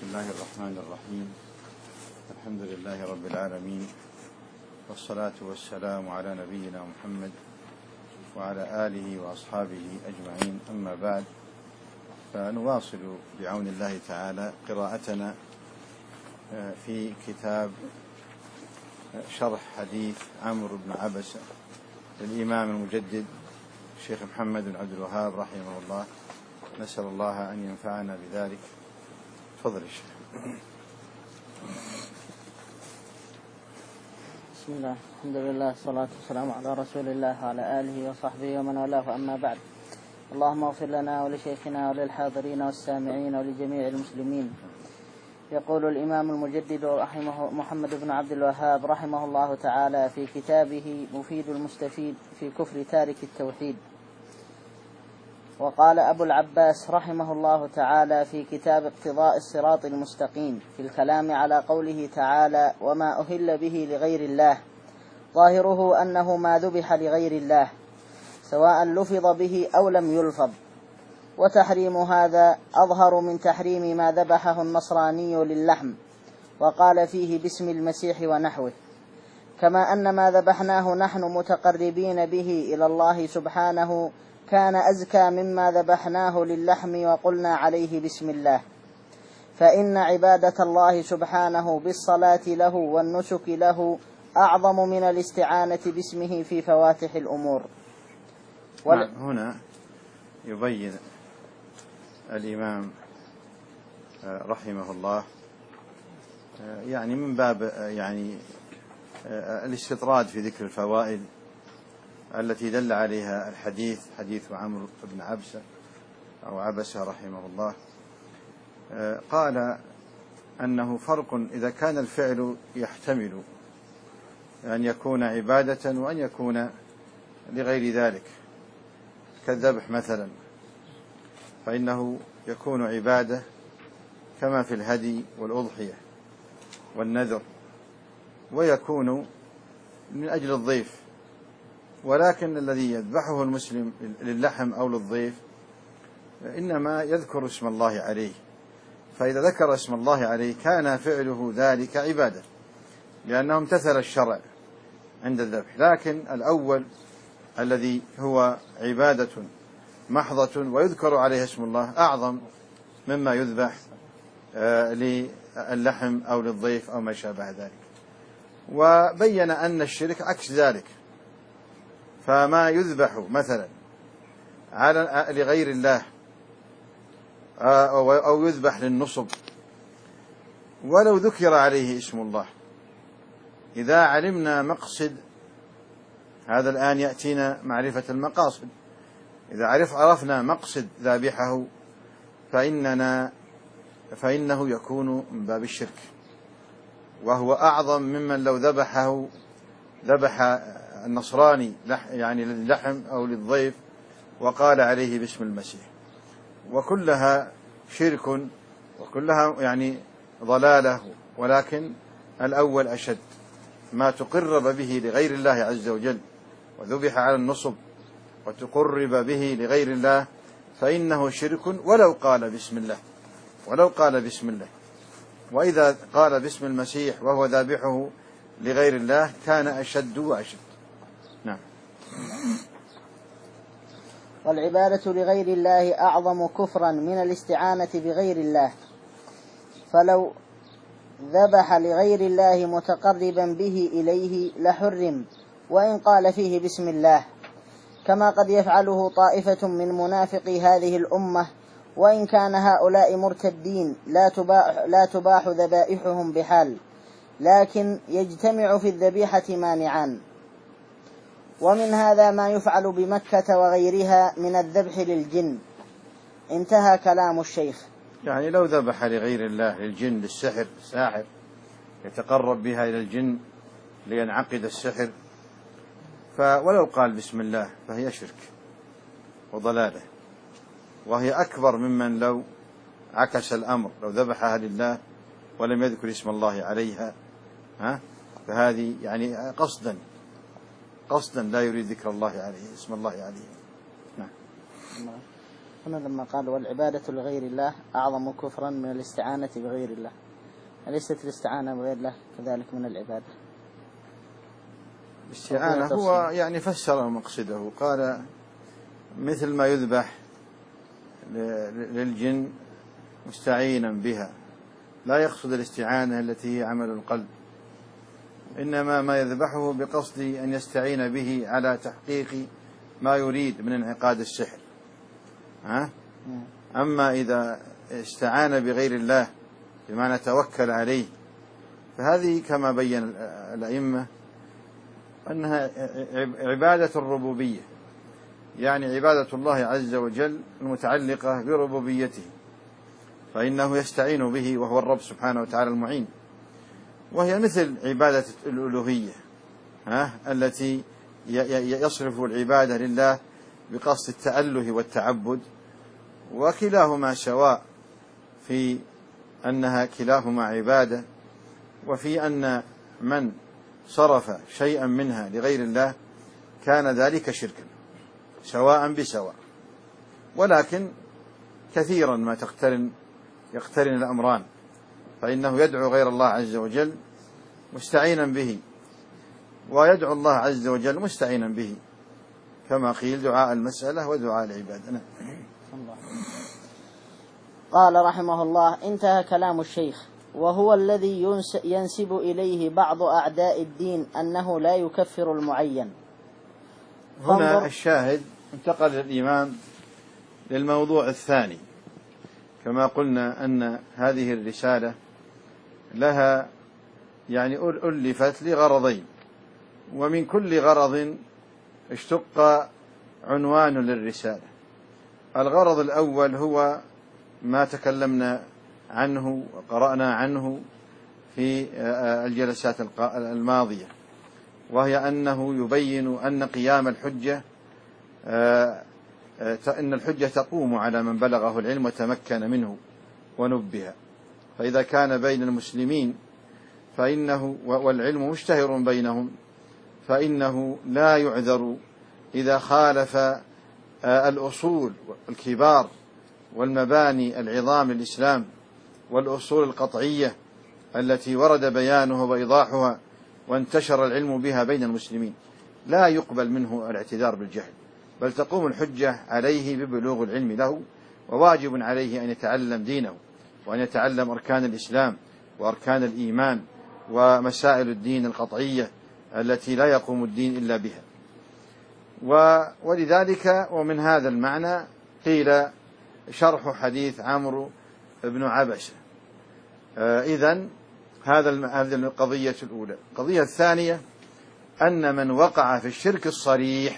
بسم الله الرحمن الرحيم. الحمد لله رب العالمين، والصلاة والسلام على نبينا محمد وعلى آله وأصحابه أجمعين، أما بعد، فنواصل بعون الله تعالى قراءتنا في كتاب شرح حديث عمرو بن عبسة للإمام المجدد الشيخ محمد بن عبد الوهاب رحمه الله. نسأل الله أن ينفعنا بذلك. تفضل الشيخ. بسم الله، الحمد لله، الصلاة والسلام على رسول الله وعلى آله وصحبه ومن والاه، أما بعد. اللهم اغفر لنا ولشيخنا وللحاضرين والسامعين ولجميع المسلمين. يقول الإمام المجدد رحمه محمد بن عبد الوهاب رحمه الله تعالى في كتابه مفيد المستفيد في كفر تارك التوحيد. وقال أبو العباس رحمه الله تعالى في كتاب اقتضاء الصراط المستقيم في الكلام على قوله تعالى: وما أهل به لغير الله، ظاهره أنه ما ذبح لغير الله سواء لفظ به أو لم يلفظ، وتحريم هذا أظهر من تحريم ما ذبحه النصراني للحم وقال فيه باسم المسيح ونحوه، كما أن ما ذبحناه نحن متقربين به إلى الله سبحانه كان أزكى مما ذبحناه للحم وقلنا عليه بسم الله، فإن عبادة الله سبحانه بالصلاة له والنسك له أعظم من الاستعانة باسمه في فواتح الأمور. هنا يبين الإمام رحمه الله يعني من باب الاستطراد في ذكر الفوائد التي دل عليها الحديث، حديث عمرو بن عبسة أو عبسة رحمه الله. قال أنه فرق إذا كان الفعل يحتمل أن يكون عبادة وأن يكون لغير ذلك، كالذبح مثلا، فإنه يكون عبادة كما في الهدي والأضحية والنذر، ويكون من أجل الضيف. ولكن الذي يذبحه المسلم للحم أو للضيف إنما يذكر اسم الله عليه، فإذا ذكر اسم الله عليه كان فعله ذلك عبادة لأنه امتثل الشرع عند الذبح. لكن الأول الذي هو عبادة محضة ويذكر عليه اسم الله أعظم مما يذبح للحم أو للضيف أو ما شابه ذلك. وبين أن الشرك عكس ذلك، فما يذبح مثلا لغير الله أو يذبح للنصب ولو ذكر عليه اسم الله، إذا علمنا مقصد هذا، الآن يأتينا معرفة المقاصد، إذا عرفنا مقصد ذابحه فإنه يكون من باب الشرك، وهو أعظم ممن لو ذبح النصراني يعني للحم أو للضيف وقال عليه باسم المسيح. وكلها شرك وكلها ضلالة، ولكن الأول أشد، ما تقرب به لغير الله عز وجل وذبح على النصب وتقرب به لغير الله فإنه شرك ولو قال بسم الله. وإذا قال باسم المسيح وهو ذابحه لغير الله كان أشد وأشد. نعم. والعبادة لغير الله أعظم كفرا من الاستعانة بغير الله، فلو ذبح لغير الله متقربا به إليه لحرم وإن قال فيه بسم الله، كما قد يفعله طائفة من منافقي هذه الأمة، وإن كان هؤلاء مرتدين لا تباح ذبائحهم بحال، لكن يجتمع في الذبيحة مانعان. ومن هذا ما يفعل بمكة وغيرها من الذبح للجن. انتهى كلام الشيخ. يعني لو ذبح لغير الله، للجن، للسحر، الساحر يتقرب بها إلى الجن لينعقد السحر، ولو قال بسم الله فهي شرك وضلالة، وهي أكبر ممن لو عكس الأمر، لو ذبحها لله ولم يذكر اسم الله عليها، فهذه قصدا لا يريد ذكر الله عليه، اسم الله عليه. نعم. هنا لما قال والعبادة لغير الله أعظم كفرا من الاستعانة بغير الله، أليست الاستعانة بغير الله كذلك من العبادة؟ الاستعانة هو يعني فسر مقصده، قال مثل ما يذبح للجن مستعينا بها، لا يقصد الاستعانة التي هي عمل القلب، إنما ما يذبحه بقصد أن يستعين به على تحقيق ما يريد من انعقاد السحر. أما إذا استعان بغير الله بمعنى توكل عليه، فهذه كما بين الأئمة أنها عبادة الربوبية، يعني عبادة الله عز وجل المتعلقة بربوبيته، فإنه يستعين به وهو الرب سبحانه وتعالى المعين، وهي مثل عبادة الألوهية التي يصرف العبادة لله بقصد التأله والتعبد، وكلاهما سواء في أنها كلاهما عبادة، وفي أن من صرف شيئا منها لغير الله كان ذلك شركا سواء بسواء. ولكن كثيرا ما يقترن الأمران، فإنه يدعو غير الله عز وجل مستعينا به، ويدعو الله عز وجل مستعينا به، كما قيل دعاء المسألة ودعاء العبادة. قال رحمه الله: انتهى كلام الشيخ، وهو الذي ينسب إليه بعض أعداء الدين أنه لا يكفر المعين. هنا الشاهد انتقل الإمام للموضوع الثاني. كما قلنا أن هذه الرسالة لها يعني ألفت لغرضين، ومن كل غرض اشتق عنوان للرسالة. الغرض الأول هو ما تكلمنا عنه وقرأنا عنه في الجلسات الماضية، وهي أنه يبين أن قيام الحجة إن الحجة تقوم على من بلغه العلم وتمكن منه ونبه، فإذا كان بين المسلمين فإنه والعلم مشتهر بينهم فإنه لا يعذر إذا خالف الأصول الكبار والمباني العظام للإسلام والأصول القطعية التي ورد بيانه وإيضاحها وانتشر العلم بها بين المسلمين. لا يقبل منه الاعتذار بالجهل، بل تقوم الحجة عليه ببلوغ العلم له، وواجب عليه أن يتعلم دينه وأن يتعلم أركان الإسلام وأركان الإيمان ومسائل الدين القطعية التي لا يقوم الدين إلا بها. ولذلك ومن هذا المعنى قيل شرح حديث عمرو بن عبسة. إذن هذه القضية الأولى. القضية الثانية أن من وقع في الشرك الصريح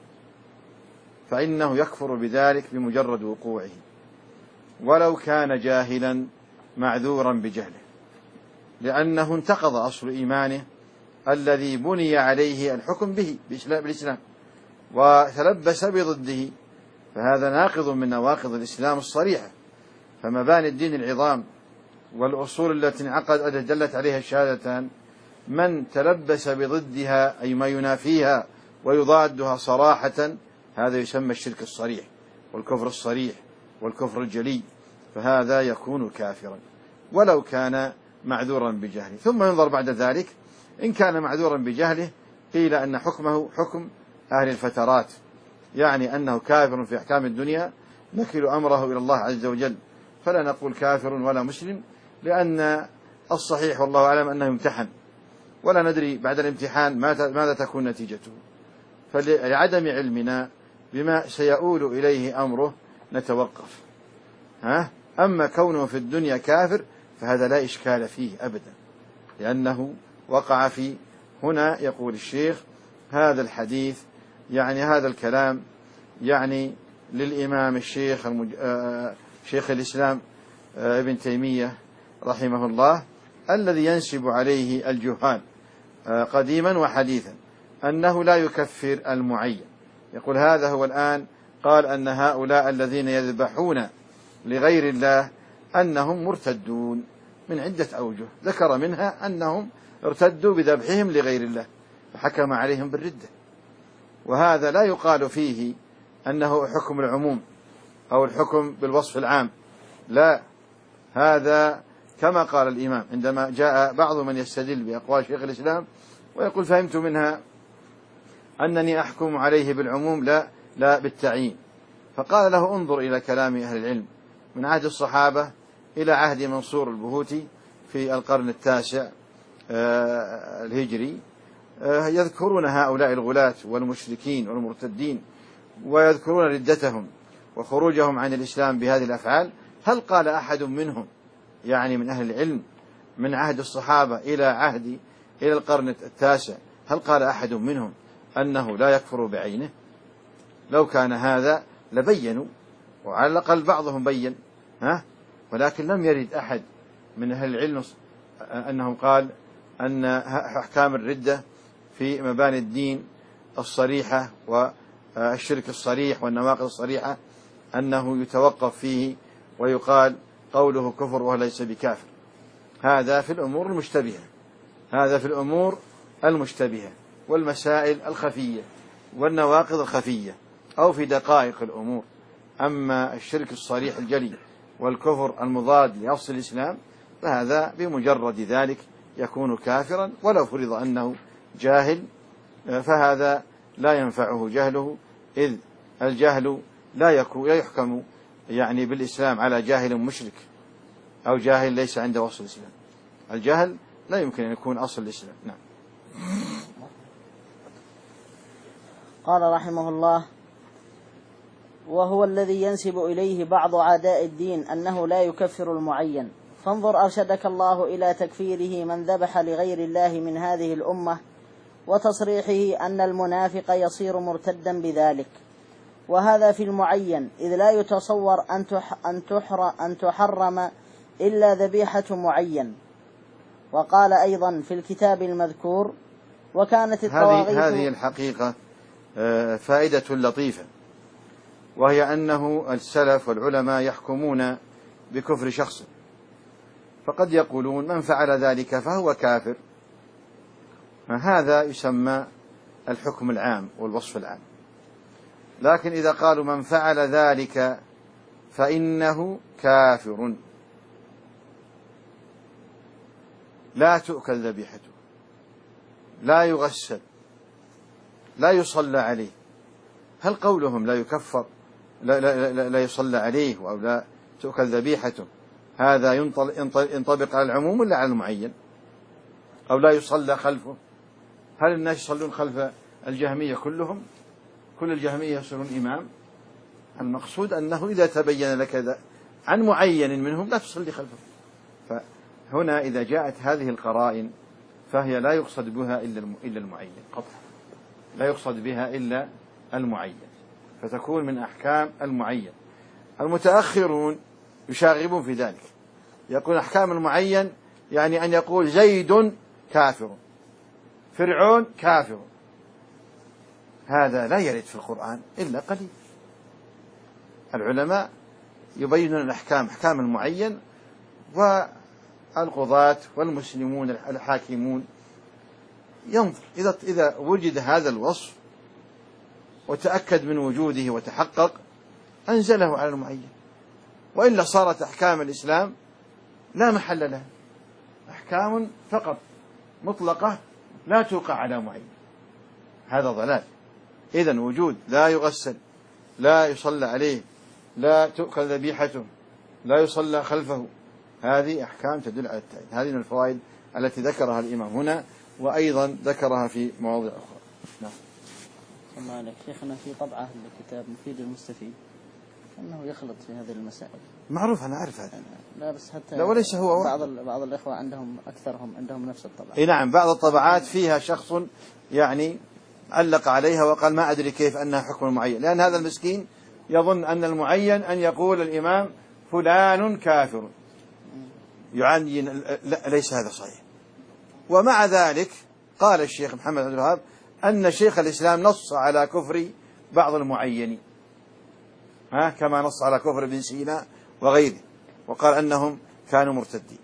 فإنه يكفر بذلك بمجرد وقوعه، ولو كان جاهلا معذورا بجهله، لأنه انتقض أصل إيمانه الذي بني عليه الحكم به بالإسلام وتلبس بضده، فهذا ناقض من نواقض الإسلام الصريحة. فمباني الدين العظام والأصول التي انعقد دلت عليها الشهادتان، من تلبس بضدها أي ما ينافيها ويضادها صراحة هذا يسمى الشرك الصريح والكفر الصريح والكفر الجلي، فهذا يكون كافرا ولو كان معذورا بجهله. ثم ينظر بعد ذلك، إن كان معذورا بجهله قيل أن حكمه حكم أهل الفترات، يعني أنه كافر في أحكام الدنيا نكل أمره إلى الله عز وجل، فلا نقول كافر ولا مسلم، لأن الصحيح والله أعلم أنه يمتحن ولا ندري بعد الامتحان ماذا تكون نتيجته، فلعدم علمنا بما سيؤول إليه أمره نتوقف. أما كونه في الدنيا كافر فهذا لا إشكال فيه أبدا، لأنه وقع في هنا. يقول الشيخ هذا الحديث يعني هذا الكلام يعني للإمام الشيخ شيخ الإسلام ابن تيمية رحمه الله، الذي ينسب عليه الجهال قديما وحديثا أنه لا يكفر المعين. يقول هذا هو الآن قال أن هؤلاء الذين يذبحون لغير الله أنهم مرتدون من عدة أوجه، ذكر منها أنهم ارتدوا بذبحهم لغير الله فحكم عليهم بالردة، وهذا لا يقال فيه أنه حكم العموم أو الحكم بالوصف العام، لا، هذا كما قال الإمام عندما جاء بعض من يستدل بأقوال شيخ الإسلام ويقول فهمت منها أنني أحكم عليه بالعموم لا بالتعيين، فقال له انظر إلى كلام أهل العلم من عهد الصحابة إلى عهد منصور البهوتي في القرن التاسع الهجري، يذكرون هؤلاء الغلاة والمشركين والمرتدين ويذكرون ردتهم وخروجهم عن الإسلام بهذه الأفعال. هل قال أحد منهم يعني من أهل العلم من عهد الصحابة إلى القرن التاسع، هل قال أحد منهم أنه لا يكفر بعينه؟ لو كان هذا لبينوا، وعلى الأقل بعضهم بين، ولكن لم يرد أحد من أهل العلم أنهم قال أن أحكام الردة في مباني الدين الصريحة والشرك الصريح والنواقض الصريحة أنه يتوقف فيه ويقال قوله كفر وهو ليس بكافر. هذا في الأمور المشتبهة، هذا في الأمور المشتبهة والمسائل الخفية والنواقض الخفية أو في دقائق الأمور. أما الشرك الصريح الجلي والكفر المضاد لأصل الإسلام فهذا بمجرد ذلك يكون كافرا ولو فرض أنه جاهل، فهذا لا ينفعه جهله، إذ الجهل لا يحكم يعني بالإسلام على جاهل مشرك أو جاهل ليس عنده أصل الإسلام. الجهل لا يمكن أن يكون أصل الإسلام. نعم. قال رحمه الله: وهو الذي ينسب إليه بعض عداء الدين أنه لا يكفر المعين، فانظر أرشدك الله إلى تكفيره من ذبح لغير الله من هذه الأمة، وتصريحه أن المنافق يصير مرتدا بذلك، وهذا في المعين، إذ لا يتصور أن تحرم إلا ذبيحة معين. وقال أيضا في الكتاب المذكور: وكانت الطواغيت. هذه الحقيقة فائدة لطيفة، وهي أنه السلف والعلماء يحكمون بكفر شخص، فقد يقولون من فعل ذلك فهو كافر، هذا يسمى الحكم العام والوصف العام. لكن إذا قالوا من فعل ذلك فإنه كافر لا تؤكل ذبيحته، لا يغسل، لا يصلى عليه، هل قولهم لا يكفر لا يصلى عليه أو لا تؤكل ذبيحته هذا ينطبق على العموم ولا على المعين؟ أو لا يصلى خلفه، هل الناس يصلون خلف الجهمية كلهم؟ كل الجهمية يصيرون إمام؟ المقصود أنه إذا تبين لك عن معين منهم لا تصلي خلفه. فهنا إذا جاءت هذه القرائن فهي لا يقصد بها إلا المعين قطعا، لا يقصد بها إلا المعين، فتكون من أحكام المعين. المتأخرون يشاغبون في ذلك، يقول أحكام المعين يعني أن يقول زيد كافر، فرعون كافر، هذا لا يرد في القرآن إلا قليل. العلماء يبينون الأحكام، أحكام المعين، والقضاة والمسلمون الحاكمون ينظر إذا وجد هذا الوصف وتأكد من وجوده وتحقق أنزله على المعين، وإلا صارت أحكام الإسلام لا محل لها، أحكام فقط مطلقة لا توقع على معين، هذا ضلال. إذن وجود لا يغسل، لا يصلى عليه، لا تؤكل ذبيحته، لا يصلى خلفه، هذه أحكام تدل على التعيين. هذه من الفوائد التي ذكرها الإمام هنا، وأيضا ذكرها في مواضع أخرى. نعم. الله عليك شيخنا، في طبعة لكتاب مفيد المستفيد أنه يخلط في هذه المسائل. معروف، أنا أعرف هذا. لا بس حتى لا وليس هو بعض الإخوة عندهم أكثرهم عندهم نفس الطبعة. إيه نعم، بعض الطبعات فيها شخص يعني علق عليها وقال ما أدري كيف أنها حكم معين، لأن هذا المسكين يظن أن المعين أن يقول الإمام فلان كافر، يعين، لا ليس هذا صحيح. ومع ذلك قال الشيخ محمد عبد الوهاب أن شيخ الإسلام نص على كفر بعض المعينين، كما نص على كفر ابن سينا وغيره، وقال أنهم كانوا مرتدين.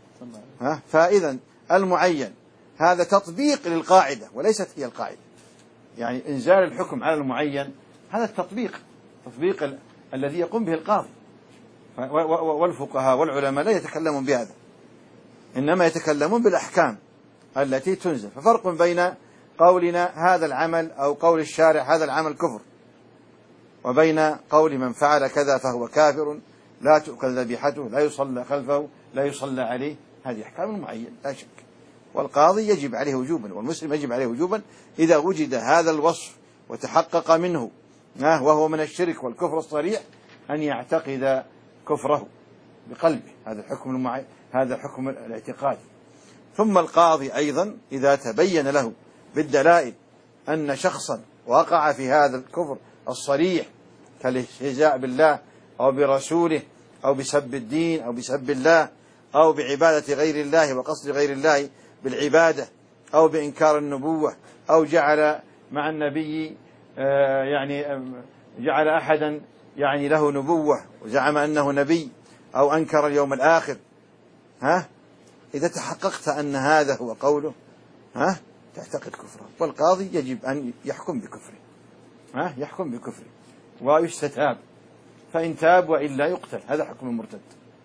فإذا المعين هذا تطبيق للقاعدة وليست هي القاعدة، يعني إنزال الحكم على المعين هذا التطبيق، تطبيق الذي يقوم به القاضي، والفقهاء والعلماء لا يتكلمون بهذا، إنما يتكلمون بالأحكام التي تنزل. ففرق بين قولنا هذا العمل أو قول الشارع هذا العمل كفر، وبين قول من فعل كذا فهو كافر لا تؤكل ذبيحته لا يصلى خلفه لا يصلى عليه. هذه أحكام معينة لا شك، والقاضي يجب عليه وجوبا والمسلم يجب عليه وجوبا إذا وجد هذا الوصف وتحقق منه وهو من الشرك والكفر الصريح أن يعتقد كفره بقلبه. هذا الحكم المعين، هذا حكم الاعتقاد. ثم القاضي أيضا إذا تبين له بالدلائل أن شخصا وقع في هذا الكفر الصريح كالاستهزاء بالله أو برسوله أو بسب الدين أو بسب الله أو بعبادة غير الله وقصد غير الله بالعبادة أو بإنكار النبوة أو جعل مع النبي جعل أحدا له نبوة وزعم أنه نبي أو أنكر اليوم الآخر، إذا تحققت أن هذا هو قوله تعتقد كفره، والقاضي يجب أن يحكم بكفره، يحكم بكفره ويستتاب، فإن تاب وإلا يقتل. هذا حكم المرتد.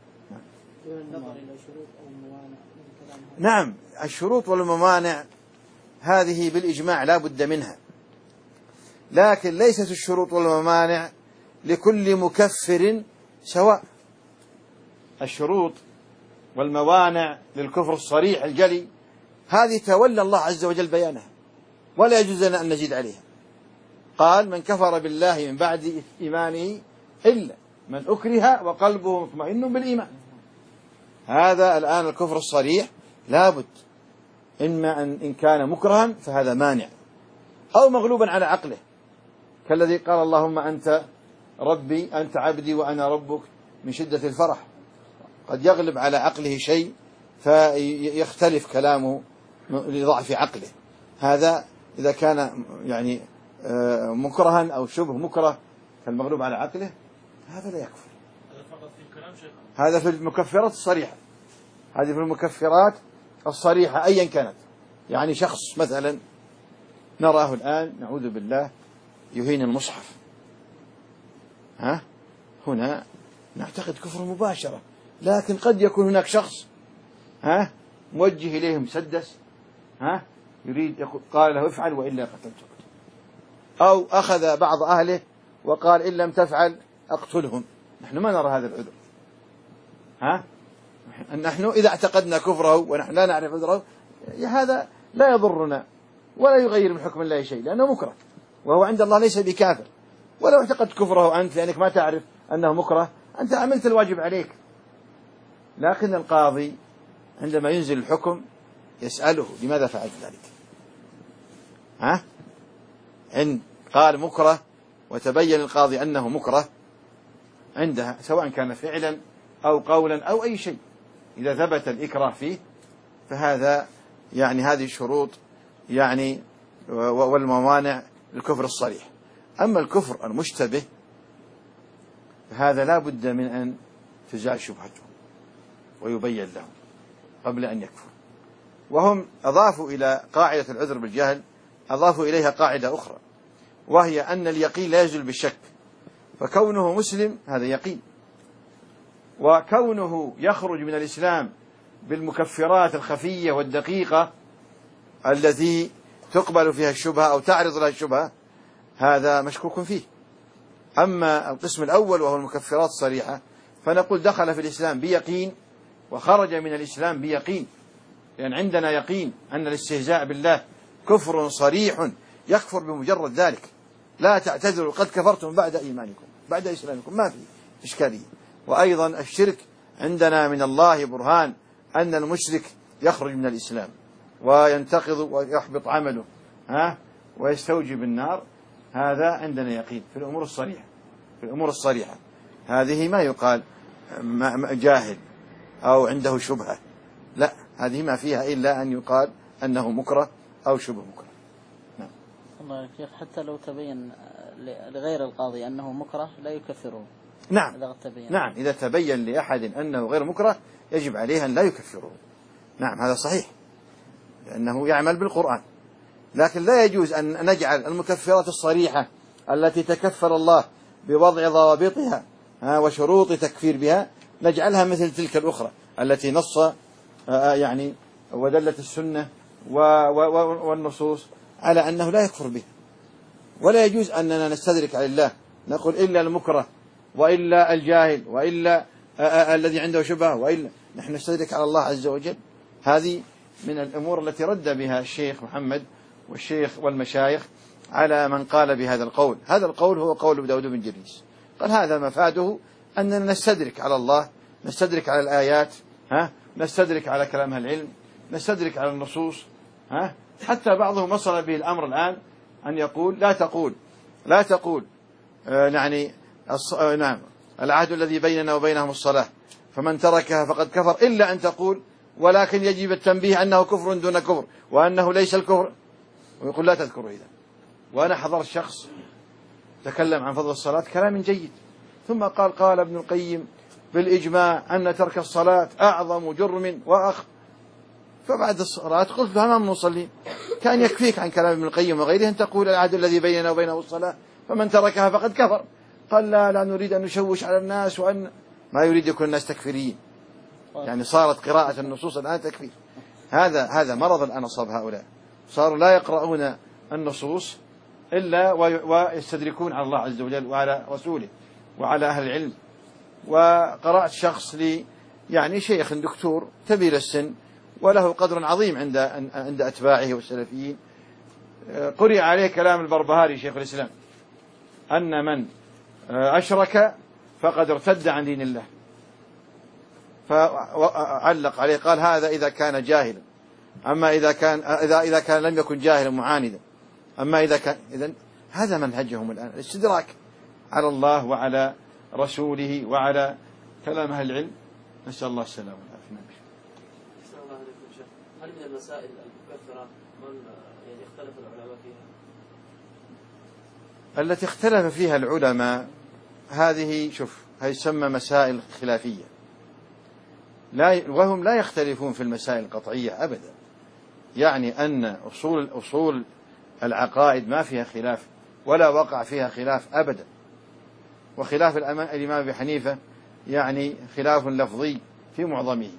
نعم، الشروط والموانع هذه بالإجماع لا بد منها، لكن ليست الشروط والموانع لكل مكفر سواء. الشروط والموانع للكفر الصريح الجلي هذه تولى الله عز وجل بيانها ولا يجوز لنا أن نزيد عليها. قال من كفر بالله من بعد إيمانه إلا من أكره وقلبه مطمئن بالإيمان. هذا الآن الكفر الصريح لابد إما إن كان مكرها فهذا مانع أو مغلوبا على عقله، كالذي قال اللهم أنت ربي أنت عبدي وأنا ربك من شدة الفرح، قد يغلب على عقله شيء فيختلف كلامه لضعف عقله. هذا إذا كان مكرها أو شبه مكره كالمغلوب على عقله هذا لا يكفر. هذا في المكفرات الصريحة، هذه في المكفرات الصريحة أيا كانت. يعني شخص مثلا نراه الآن نعوذ بالله يهين المصحف، هنا نعتقد كفر مباشرة، لكن قد يكون هناك شخص موجه إليه مسدس يريد قال له افعل وإلا قتلتك، أو أخذ بعض أهله وقال إن لم تفعل أقتلهم. نحن ما نرى هذا العذر. نحن إذا اعتقدنا كفره ونحن لا نعرف عذره هذا لا يضرنا ولا يغير من حكم الله شيء، لأنه مكره وهو عند الله ليس بكافر. ولو اعتقدت كفره أنت لأنك ما تعرف أنه مكره أنت عملت الواجب عليك. لكن القاضي عندما ينزل الحكم يسأله لماذا فعلت ذلك؟ إن قال مكره وتبين القاضي أنه مكره عندها سواء كان فعلا أو قولا أو أي شيء، إذا ثبت الإكراه فيه فهذا هذه الشروط والموانع للكفر الصريح. أما الكفر المشتبه فهذا لا بد من أن تزال شبهته ويبين له قبل أن يكفر. وهم أضافوا إلى قاعدة العذر بالجهل أضافوا إليها قاعدة أخرى، وهي أن اليقين لا يزول بالشك، فكونه مسلم هذا يقين، وكونه يخرج من الإسلام بالمكفرات الخفية والدقيقة التي تقبل فيها الشبهة أو تعرض لها الشبهة هذا مشكوك فيه. أما القسم الأول وهو المكفرات الصريحة فنقول دخل في الإسلام بيقين وخرج من الإسلام بيقين، لأن عندنا يقين أن الاستهزاء بالله كفر صريح يكفر بمجرد ذلك، لا تعتذروا قد كفرتم بعد إيمانكم بعد إسلامكم، ما في إشكالية. وأيضا الشرك عندنا من الله برهان أن المشرك يخرج من الإسلام وينتقض ويحبط عمله ويستوجب النار. هذا عندنا يقين في الأمور الصريحة. في الأمور الصريحة هذه ما يقال جاهل أو عنده شبهة، لا، هذه ما فيها إلا أن يقال أنه مكره أو شبه مكره. نعم. الله يا شيخ حتى لو تبين لغير القاضي أنه مكره لا يكفره. نعم. نعم، إذا تبين لأحد أنه غير مكره يجب عليه أن لا يكفره. نعم هذا صحيح لأنه يعمل بالقرآن، لكن لا يجوز أن نجعل المكفرات الصريحة التي تكفر الله بوضع ضوابطها وشروط تكفير بها نجعلها مثل تلك الأخرى التي نص يعني ودلت السنة والنصوص على أنه لا يكفر بها. ولا يجوز أننا نستدرك على الله نقول إلا المكره وإلا الجاهل وإلا الذي عنده شبهة وإلا نحن نستدرك على الله عز وجل. هذه من الأمور التي رد بها الشيخ محمد والشيخ والمشايخ على من قال بهذا القول. هذا القول هو قول داود بن جريس، قال هذا مفاده أننا نستدرك على الله، نستدرك على الآيات، نستدرك على كلام العلم، نستدرك على النصوص. حتى بعضهم وصل به الأمر الآن أن يقول لا تقول يعني نعم العهد الذي بيننا وبينهم الصلاة فمن تركها فقد كفر، إلا أن تقول ولكن يجب التنبيه أنه كفر دون كفر وأنه ليس الكفر، ويقول لا تذكر إذا. وأنا حضرت شخص تكلم عن فضل الصلاة كلام جيد، ثم قال ابن القيم بالإجماع أن ترك الصلاة أعظم جرم وأخ. فبعد الصلاة قلت له أمام المصلين كان يكفيك عن كلام ابن القيم وغيره أن تقول العهد الذي بيننا وبينه الصلاة فمن تركها فقد كفر. قال لا نريد أن نشوش على الناس، وأن ما يريد يكون الناس تكفيريين، يعني صارت قراءة النصوص الآن تكفير. هذا مرض الآن أصاب هؤلاء، صاروا لا يقرؤون النصوص إلا ويستدركون على الله عز وجل وعلى رسوله وعلى أهل العلم. وقرأت شخص لي يعني شيخ دكتور كبير السن وله قدر عظيم عند أتباعه والسلفيين، قرئ عليه كلام البربهاري شيخ الإسلام أن من أشرك فقد ارتد عن دين الله، فعلق عليه قال هذا إذا كان جاهلا، أما إذا كان لم يكن جاهلا معاندا، أما إذا كان إذن هذا منهجهم الآن الاستدراك على الله وعلى رسوله وعلى كلام أهل العلم. نسأل الله السلامة والعافية. هل من المسائل المكفرة من يعني اختلف العلماء فيها؟ التي اختلف فيها العلماء هذه هي تسمى مسائل خلافية، وهم لا يختلفون في المسائل القطعية أبدا، يعني أن أصول العقائد ما فيها خلاف ولا وقع فيها خلاف أبدا. وخلاف الإمام أبي حنيفة يعني خلاف لفظي في معظمه،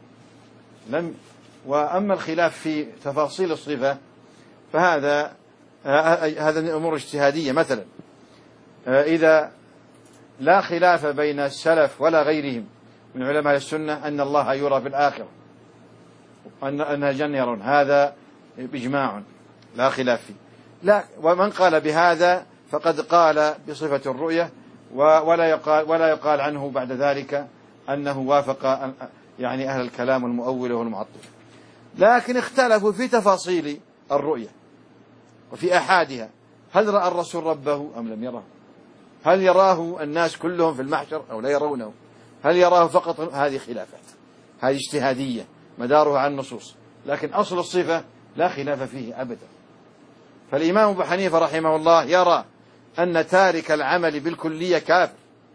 وأما الخلاف في تفاصيل الصفة فهذا من الأمور الاجتهادية. مثلا إذا لا خلاف بين السلف ولا غيرهم من علماء السنة أن الله يرى في الآخرة، أن الجنة يرون، هذا بإجماع لا خلاف فيه. لا، ومن قال بهذا فقد قال بصفة الرؤية، ولا يقال عنه بعد ذلك أنه وافق يعني أهل الكلام والمؤول والمعطل. لكن اختلفوا في تفاصيل الرؤية وفي أحادها، هل رأى الرسول ربه أم لم يره؟ هل يراه الناس كلهم في المحشر أو لا يرونه؟ هل يراه فقط؟ هذه خلافات، هذه اجتهادية مدارها على النصوص، لكن أصل الصفة لا خلاف فيه أبدا. فالإمام أبو حنيفة رحمه الله يرى أن تارك العمل بالكلية كافر،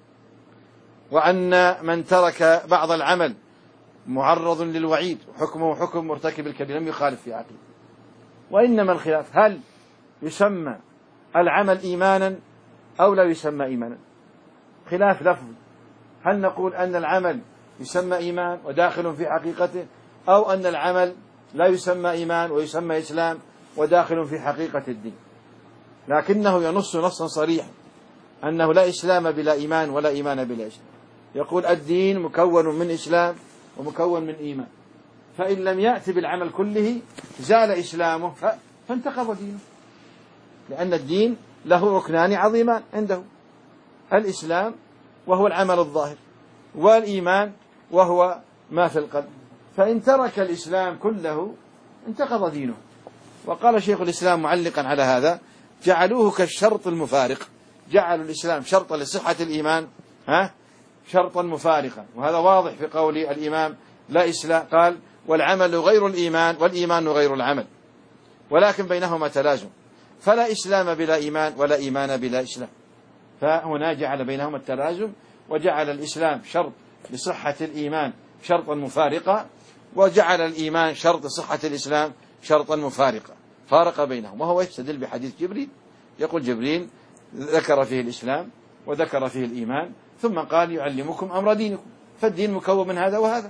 وأن من ترك بعض العمل معرض للوعيد وحكمه حكم مرتكب الكبير، لم يخالف في عقيدته. وإنما الخلاف هل يسمى العمل إيمانا أو لا يسمى إيمانا، خلاف لفظي. هل نقول أن العمل يسمى إيمان وداخل في حقيقته، أو أن العمل لا يسمى إيمان ويسمى إسلام وداخل في حقيقة الدين؟ لكنه ينص نصا صريحا أنه لا إسلام بلا إيمان ولا إيمان بلا إسلام. يقول الدين مكون من إسلام ومكون من إيمان، فإن لم يأتي بالعمل كله زال إسلامه فانتقض دينه، لأن الدين له ركنان عظيمان عنده، الإسلام وهو العمل الظاهر، والإيمان وهو ما في القلب. فإن ترك الإسلام كله انتقض دينه. وقال شيخ الإسلام معلقا على هذا جعلوه كالشرط المفارق، جعلوا الإسلام شرطا لصحة الإيمان شرطا مفارقا. وهذا واضح في قول الإمام لا إسلام، قال والعمل غير الإيمان والإيمان غير العمل، ولكن بينهما تلازم، فلا إسلام بلا إيمان ولا إيمان بلا إسلام. فهنا جعل بينهما التلازم، وجعل الإسلام شرط لصحة الإيمان شرطا مفارقا، وجعل الإيمان شرط لصحة الإسلام شرطا مفارقا، فارق بينهم. وهو يستدل بحديث جبريل، يقول جبريل ذكر فيه الإسلام وذكر فيه الإيمان، ثم قال يعلمكم أمر دينكم، فالدين مكون من هذا وهذا.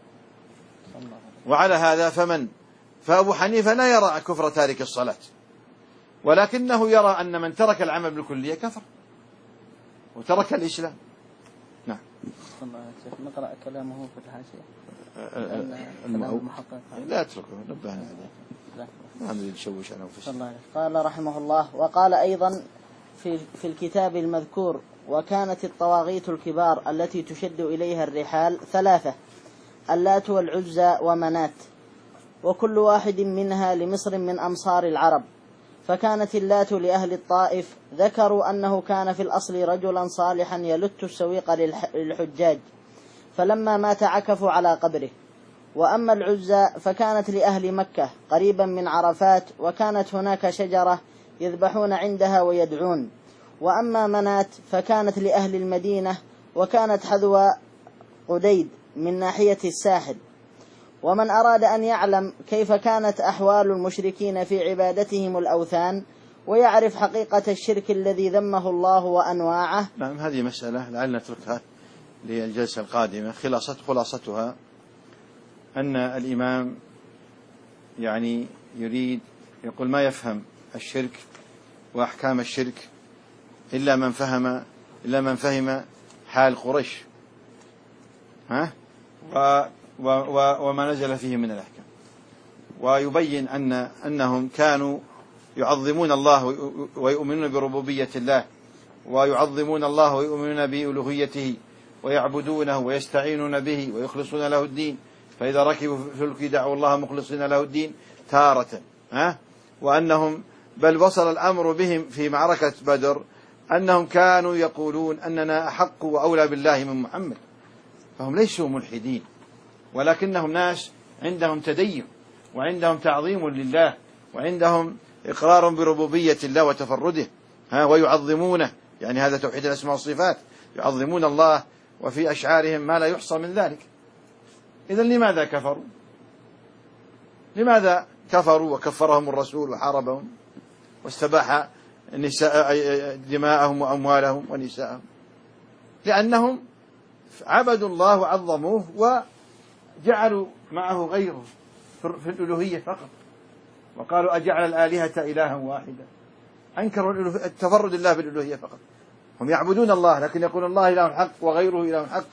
وعلى هذا فأبو حنيفة لا يرى كفر تارك الصلاة، ولكنه يرى أن من ترك العمل بالكلية كفر وترك الإسلام. نعم. نقرأ كلامه في الحاشية. لا اتركه، نبهنا عليه، ما نريد نشوش على أنفسنا. قال رحمه الله: وقال أيضا في الكتاب المذكور: وكانت الطواغيت الكبار التي تشد إليها الرحال 3: اللات والعزى ومنات، وكل واحد منها لمصر من أمصار العرب. فكانت اللات لأهل الطائف، ذكروا أنه كان في الأصل رجلا صالحا يلت السويق للحجاج، فلما مات عكفوا على قبره. وأما العزى فكانت لأهل مكة قريبا من عرفات، وكانت هناك شجرة يذبحون عندها ويدعون. وأما منات فكانت لأهل المدينة، وكانت حذو قديد من ناحية الساحل. ومن أراد أن يعلم كيف كانت أحوال المشركين في عبادتهم الأوثان، ويعرف حقيقة الشرك الذي ذمه الله وأنواعه. نعم، هذه مسألة لعلنا نتركها للجلسة القادمة. خلاصتها أن الإمام يعني يريد يقول ما يفهم الشرك وأحكام الشرك إلا من فهم حال قريش، وما نزل فيه من الأحكام، ويبين أنهم كانوا يعظمون الله ويؤمنون بربوبية الله، ويعظمون الله ويؤمنون بألوهيته، ويعبدونه ويستعينون به ويخلصون له الدين. فإذا ركبوا في الفلك دعوا الله مخلصين له الدين تارة. وأنهم بل وصل الأمر بهم في معركة بدر أنهم كانوا يقولون أننا أحق وأولى بالله من محمد. فهم ليسوا ملحدين، ولكنهم ناس عندهم تدين، وعندهم تعظيم لله، وعندهم إقرار بربوبية الله وتفرده، ويعظمونه، يعني هذا توحيد الأسماء والصفات، يعظمون الله، وفي أشعارهم ما لا يحصى من ذلك. إذن لماذا كفروا؟ لماذا كفروا وكفرهم الرسول وحاربهم واستباح دماءهم وأموالهم ونساءهم؟ لأنهم عبدوا الله وعظموه وجعلوا معه غيره في الألوهية فقط، وقالوا أجعل الآلهة إلها واحدا. أنكروا التفرد الله بالألوهية فقط. هم يعبدون الله لكن يقول الله إله حق وغيره إله حق،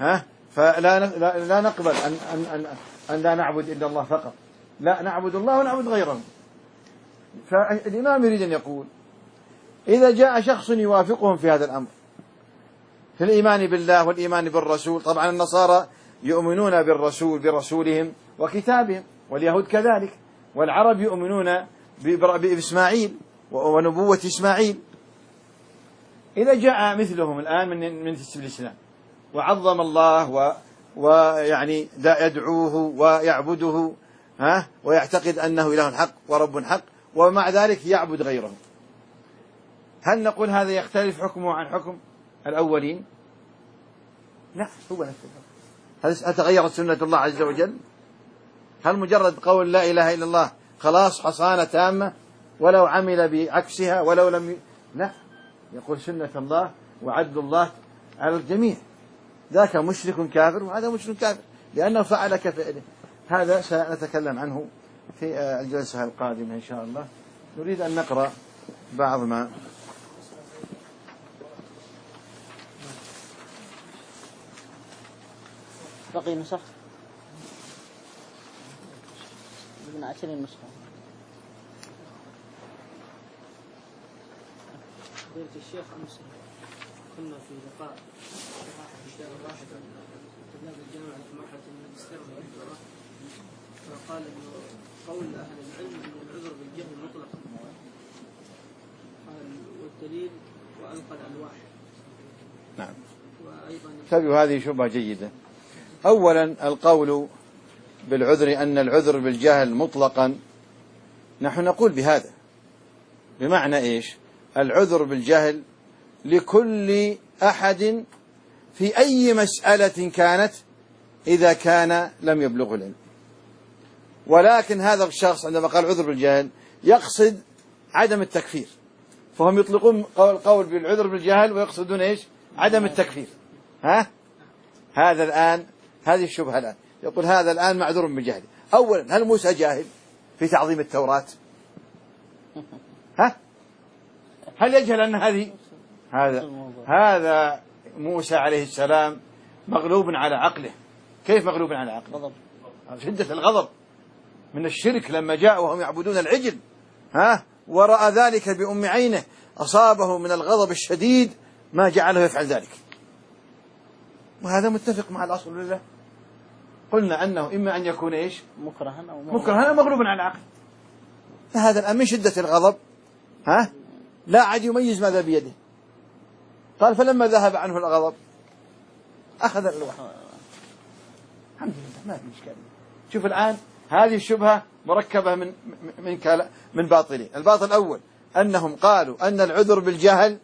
فلا نقبل أن لا نعبد إلا الله فقط، لا نعبد الله ونعبد غيره. فالإمام يريد أن يقول إذا جاء شخص يوافقهم في هذا الأمر في الإيمان بالله والإيمان بالرسول، طبعا النصارى يؤمنون بالرسول برسولهم وكتابهم، واليهود كذلك، والعرب يؤمنون بإسماعيل ونبوة إسماعيل. إذا جاء مثلهم الآن من الإسلام وعظم الله ويعني يدعوه ويعبده ويعتقد أنه إله حق ورب حق، ومع ذلك يعبد غيره، هل نقول هذا يختلف حكمه عن حكم الأولين؟ لا، هو نفسه. هل تغيرت سنة الله عز وجل؟ هل مجرد قول لا إله إلا الله خلاص حصانة تامة ولو عمل بعكسها ولو لم لا، يقول سنة الله وعدل الله على الجميع. ذاك مشرك كافر وهذا مشرك كافر لأنه فعل كفعله. هذا سنتكلم عنه في الجلسة القادمة إن شاء الله. نريد أن نقرأ بعض ما بقي نسخ من 20 نسخة. فضيلة الشيخ أمس كنا في لقاء في الشارع واحد طلاب الجامعة في مرحلة الماجستير والدكتوراه، فقال إنه قول أهل العلم أن العذر بالجهل مطلق، قال والدليل وألقى الألواح. نعم. وأيضا هذه شبهة جيدة. أولا القول بالعذر أن العذر بالجهل مطلقا، نحن نقول بهذا، بمعنى إيش؟ العذر بالجهل لكل أحد في أي مسألة كانت إذا كان لم يبلغ العلم. ولكن هذا الشخص عندما قال عذر بالجهل يقصد عدم التكفير، فهم يطلقون القول بالعذر بالجهل ويقصدون إيش؟ عدم التكفير. هذا الآن هذه الشبهة الآن يقول هذا الآن معذور بجهله. أولا هل موسى جاهل في تعظيم التوراة؟ هل يجهل أن هذا موسى عليه السلام مغلوب على عقله. كيف مغلوب على عقله؟ شدة الغضب من الشرك لما جاء وهم يعبدون العجل ورأى ذلك بأم عينه أصابه من الغضب الشديد ما جعله يفعل ذلك. وهذا متفق مع الأصل لله. قلنا أنه إما أن يكون إيش؟ مكرها أو مغلوبا على العقل. فهذا الآن من شدة الغضب لا عاد يميز ماذا بيده. قال فلما ذهب عنه الغضب أخذ الألواح. الحمد لله ما في إشكال. شوف الآن هذه الشبهة مركبة من باطلين. الباطل الأول أنهم قالوا أن العذر بالجهل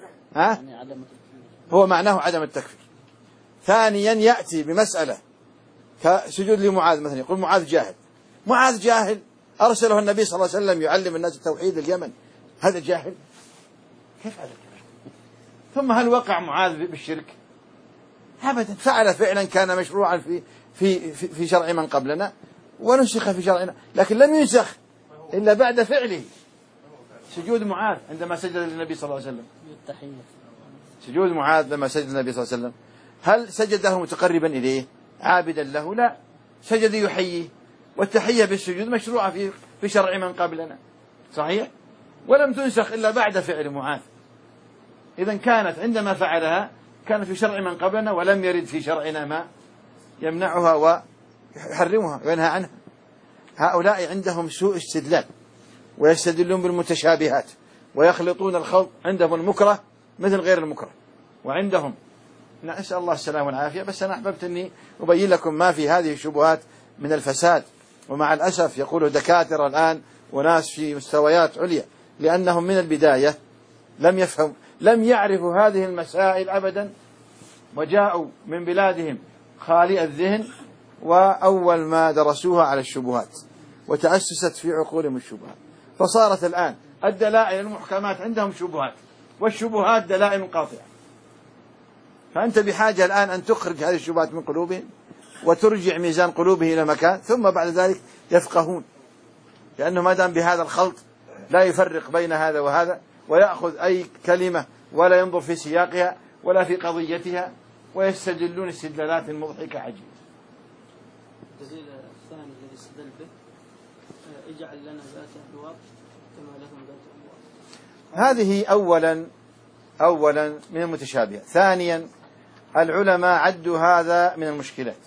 هو معناه عدم التكفير. ثانيا يأتي بمسألة كسجود لمعاذ مثلا، يقول معاذ جاهل أرسله النبي صلى الله عليه وسلم يعلم الناس التوحيد اليمن، هذا جاهل؟ كيف هذا الكلام؟ ثم هل وقع معاذ بالشرك؟ أبدا، فعل فعلا كان مشروعا في شرع من قبلنا ونسخ في شرعنا، لكن لم ينسخ إلا بعد فعله. سجود معاذ عندما سجد للنبي صلى الله عليه وسلم، سجود معاذ لما سجد للنبي صلى الله عليه وسلم، هل سجده متقربا إليه عابدا له؟ لا، سجد يحييه، والتحية بالسجود مشروعة في شرع من قبلنا صحيح، ولم تنسخ إلا بعد فعل معاذ. إذن كانت عندما فعلها كان في شرع من قبلنا ولم يرد في شرعنا ما يمنعها ويحرمها وينهى عنها. هؤلاء عندهم سوء استدلال ويستدلون بالمتشابهات ويخلطون الخلط. عندهم المكره مثل غير المكره، وعندهم نسأل الله السلامة والعافية. بس أنا أحببت أني أبين لكم ما في هذه الشبهات من الفساد. ومع الأسف يقول دكاترة الآن وناس في مستويات عليا لأنهم من البداية لم يعرفوا هذه المسائل أبدا، وجاءوا من بلادهم خالي الذهن، وأول ما درسوها على الشبهات وتأسست في عقولهم الشبهات، فصارت الآن الدلائل المحكمات عندهم شبهات، والشبهات دلائل قاطعة. فأنت بحاجة الآن أن تخرج هذه الشبهات من قلوبهم وترجع ميزان قلوبهم إلى مكان، ثم بعد ذلك يفقهون. لأنه ما دام بهذا الخلط لا يفرق بين هذا وهذا، ويأخذ أي كلمة ولا ينظر في سياقها ولا في قضيتها، ويستدلون استدلالات مضحكة عجيبة. الدليل الثاني الذي استدل به اجعل لنا ذات أبواب كما لهم ذات أبواب. هذه أولا من المتشابهات. ثانيا العلماء عدوا هذا من المشكلات،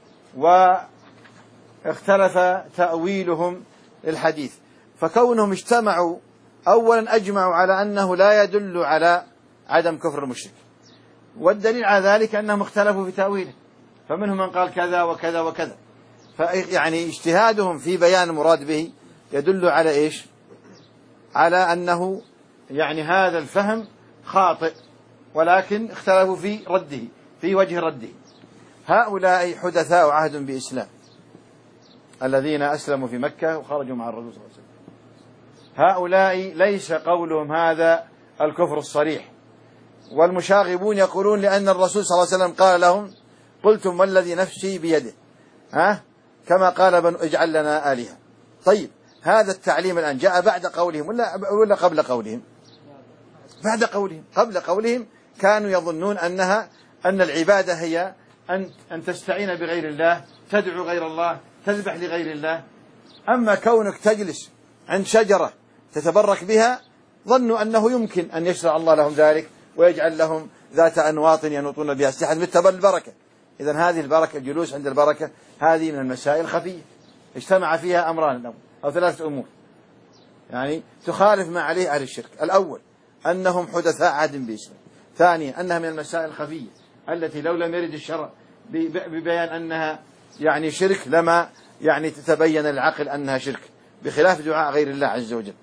واختلف تأويلهم للحديث. فكونهم اجتمعوا أولا أجمعوا على أنه لا يدل على عدم كفر المشرك، والدليل على ذلك أنهم اختلفوا في تأويله، فمنهم من قال كذا وكذا وكذا. فيعني اجتهادهم في بيان المراد به يدل على إيش؟ على أنه يعني هذا الفهم خاطئ، ولكن اختلفوا في رده، في وجه رده. هؤلاء حدثاء عهد بإسلام الذين أسلموا في مكة وخرجوا مع الرسول صلى الله عليه وسلم. هؤلاء ليس قولهم هذا الكفر الصريح، والمشاغبون يقولون لأن الرسول صلى الله عليه وسلم قال لهم قلتم والذي نفسي بيده كما قال اجعل لنا آلهة. طيب هذا التعليم الآن جاء بعد قولهم ولا قبل قولهم؟ بعد قولهم. قبل قولهم كانوا يظنون أن العبادة هي أن تستعين بغير الله، تدعو غير الله، تذبح لغير الله. أما كونك تجلس عند شجرة تتبرك بها ظنوا أنه يمكن أن يشرع الله لهم ذلك ويجعل لهم ذات أنواط ينوطون بها السحر مثل البركة. إذن هذه البركة، الجلوس عند البركة، هذه من المسائل الخفية اجتمع فيها أمران أو ثلاثة أمور يعني تخالف ما عليه أهل الشرك. الأول أنهم حدثاء عهد بإسلام. ثانيا أنها من المسائل الخفية التي لو لم يرد الشرع ببيان أنها يعني شرك لما يعني تتبين العقل أنها شرك، بخلاف دعاء غير الله عز وجل.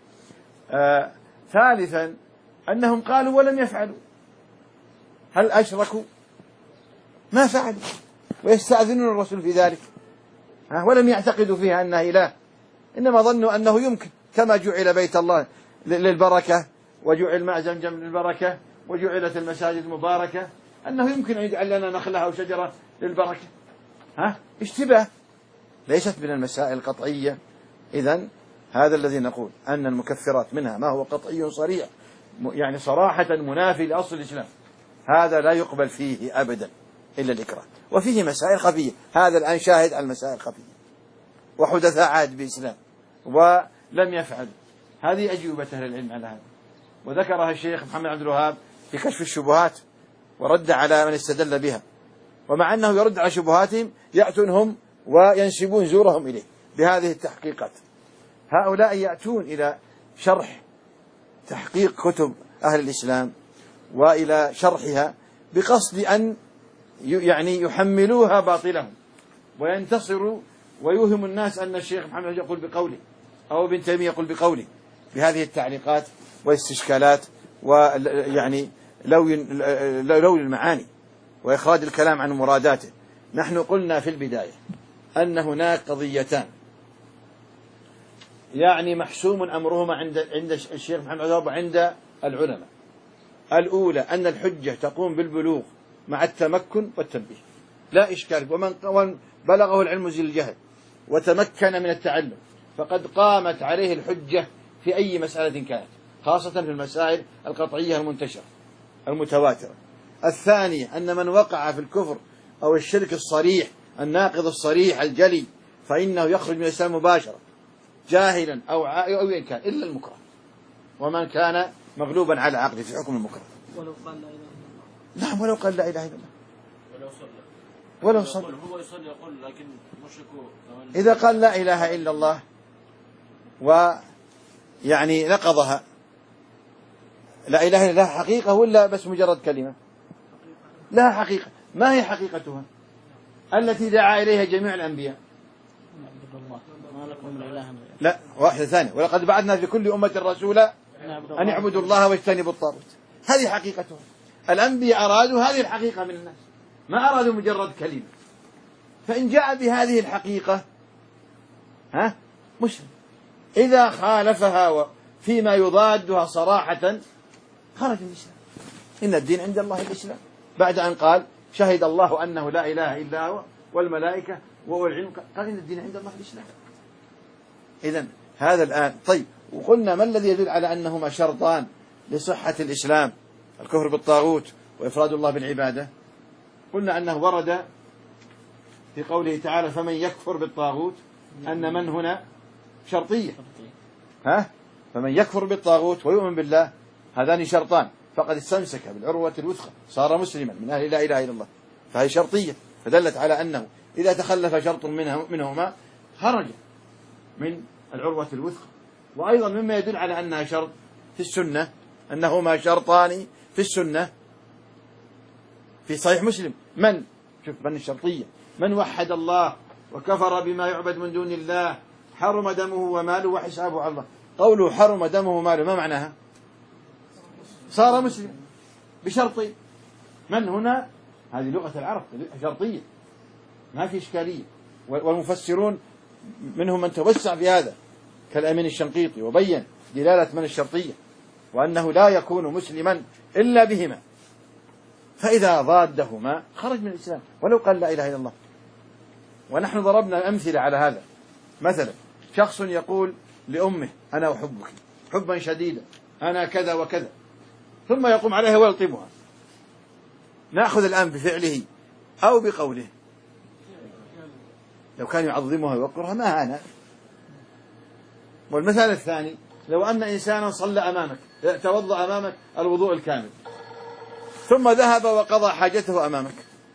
ثالثا أنهم قالوا ولم يفعلوا. هل أشركوا؟ ما فعلوا، ويستأذنون الرسول في ذلك، ولم يعتقدوا فيها أنها إله، إنما ظنوا أنه يمكن كما جعل بيت الله للبركة وجعل ماء زمزم للبركة وجعلت المساجد مباركة، أنه يمكن أن يجعل لنا نخلة أو شجرة للبركة. اشتباه، ليست من المسائل القطعية. إذن هذا الذي نقول أن المكفرات منها ما هو قطعي صريح، يعني صراحة منافي لأصل الإسلام، هذا لا يقبل فيه أبدا إلا الإكراه. وفيه مسائل خفية، هذا الآن شاهد على المسائل الخفية، وحدثاء عهد بإسلام ولم يفعل. هذه أجوبة أهل العلم على هذا، وذكرها الشيخ محمد عبد الوهاب في كشف الشبهات، ورد على من استدل بها. ومع أنه يرد على شبهاتهم يأتونهم وينسبون زورهم إليه بهذه التحقيقات. هؤلاء يأتون إلى شرح تحقيق كتب أهل الإسلام وإلى شرحها بقصد أن يعني يحملوها باطلهم وينتصروا، ويوهم الناس أن الشيخ محمد يقول بقوله أو ابن تيمية يقول بقوله، بهذه التعليقات والاستشكالات ويعني لو المعاني وإخراج الكلام عن مراداته. نحن قلنا في البداية أن هناك قضيتان يعني محسوم أمرهما عند الشيخ محمد عبد الوهاب وعند العلماء. الأولى أن الحجة تقوم بالبلوغ مع التمكن والتنبيه، لا إشكال، ومن بلغه العلم زي الجهل وتمكن من التعلم فقد قامت عليه الحجة في أي مسألة كانت، خاصة في المسائل القطعية المنتشرة المتواترة. الثانية أن من وقع في الكفر أو الشرك الصريح الناقض الصريح الجلي فإنه يخرج من الإسلام مباشرة جاهلا أو أيا كان إلا المكره، ومن كان مغلوبا على عقله في حكم المكره. ولو قال لا إله إلا الله. نعم، ولو قال لا إله إلا الله، ولو صلى هو يصلي يقول لكن مشركوا. إذا قال لا إله إلا الله ويعني نقضها، لا إله إلا الله حقيقة ولا بس مجرد كلمة؟ لها حقيقة. ما هي حقيقتها التي دعا إليها جميع الأنبياء؟ لا، واحدة ثانية، ولقد بعثنا في كل أمة رسولا أن يعبدوا الله واجتنبوا الطاغوت. هذه حقيقتها. الأنبياء أرادوا هذه الحقيقة من الناس، ما أرادوا مجرد كلمة. فإن جاء بهذه الحقيقة مسلم، إذا خالفها فيما يضادها صراحة خرج من الإسلام. إن الدين عند الله الإسلام، بعد أن قال شهد الله أنه لا إله إلا هو والملائكة وأولي العلم، قال إن الدين عند الله الإسلام. إذن هذا الآن طيب، وقلنا ما الذي يدل على أنهما شرطان لصحة الإسلام؟ الكفر بالطاغوت وإفراد الله بالعبادة. قلنا أنه ورد في قوله تعالى فمن يكفر بالطاغوت، أن من هنا شرطية، فمن يكفر بالطاغوت ويؤمن بالله، هذان شرطان، فقد استمسك بالعروة الوثقى صار مسلما من أهل لا إله إلا الله، فهي شرطية، فدلت على أنه إذا تخلف شرط منهما خرج من العروة الوثقى. وأيضا مما يدل على أنها شرط في السنة أنهما شرطان في السنة في صحيح مسلم، من الشرطية، من وحد الله وكفر بما يعبد من دون الله حرم دمه وماله وحسابه على الله. قوله حرم دمه وماله ما معناها؟ صار مسلم بشرطين. من هنا هذه لغة العرب شرطية، ما في إشكالية. والمفسرون منهم من توسع في هذا كالأمين الشنقيطي وبين دلالة من الشرطية وأنه لا يكون مسلما إلا بهما، فإذا ضادهما خرج من الإسلام ولو قال لا إله إلا الله. ونحن ضربنا أمثلة على هذا. مثلا شخص يقول لأمه أنا أحبك حبا شديدا، أنا كذا وكذا، ثم يقوم عليها ويلطمها. نأخذ الآن بفعله أو بقوله؟ لو كان يعظمها ويوقرها ما أنا. والمثال الثاني لو أن إنسانا صلى أمامك، توضأ أمامك الوضوء الكامل، ثم ذهب وقضى حاجته أمامك،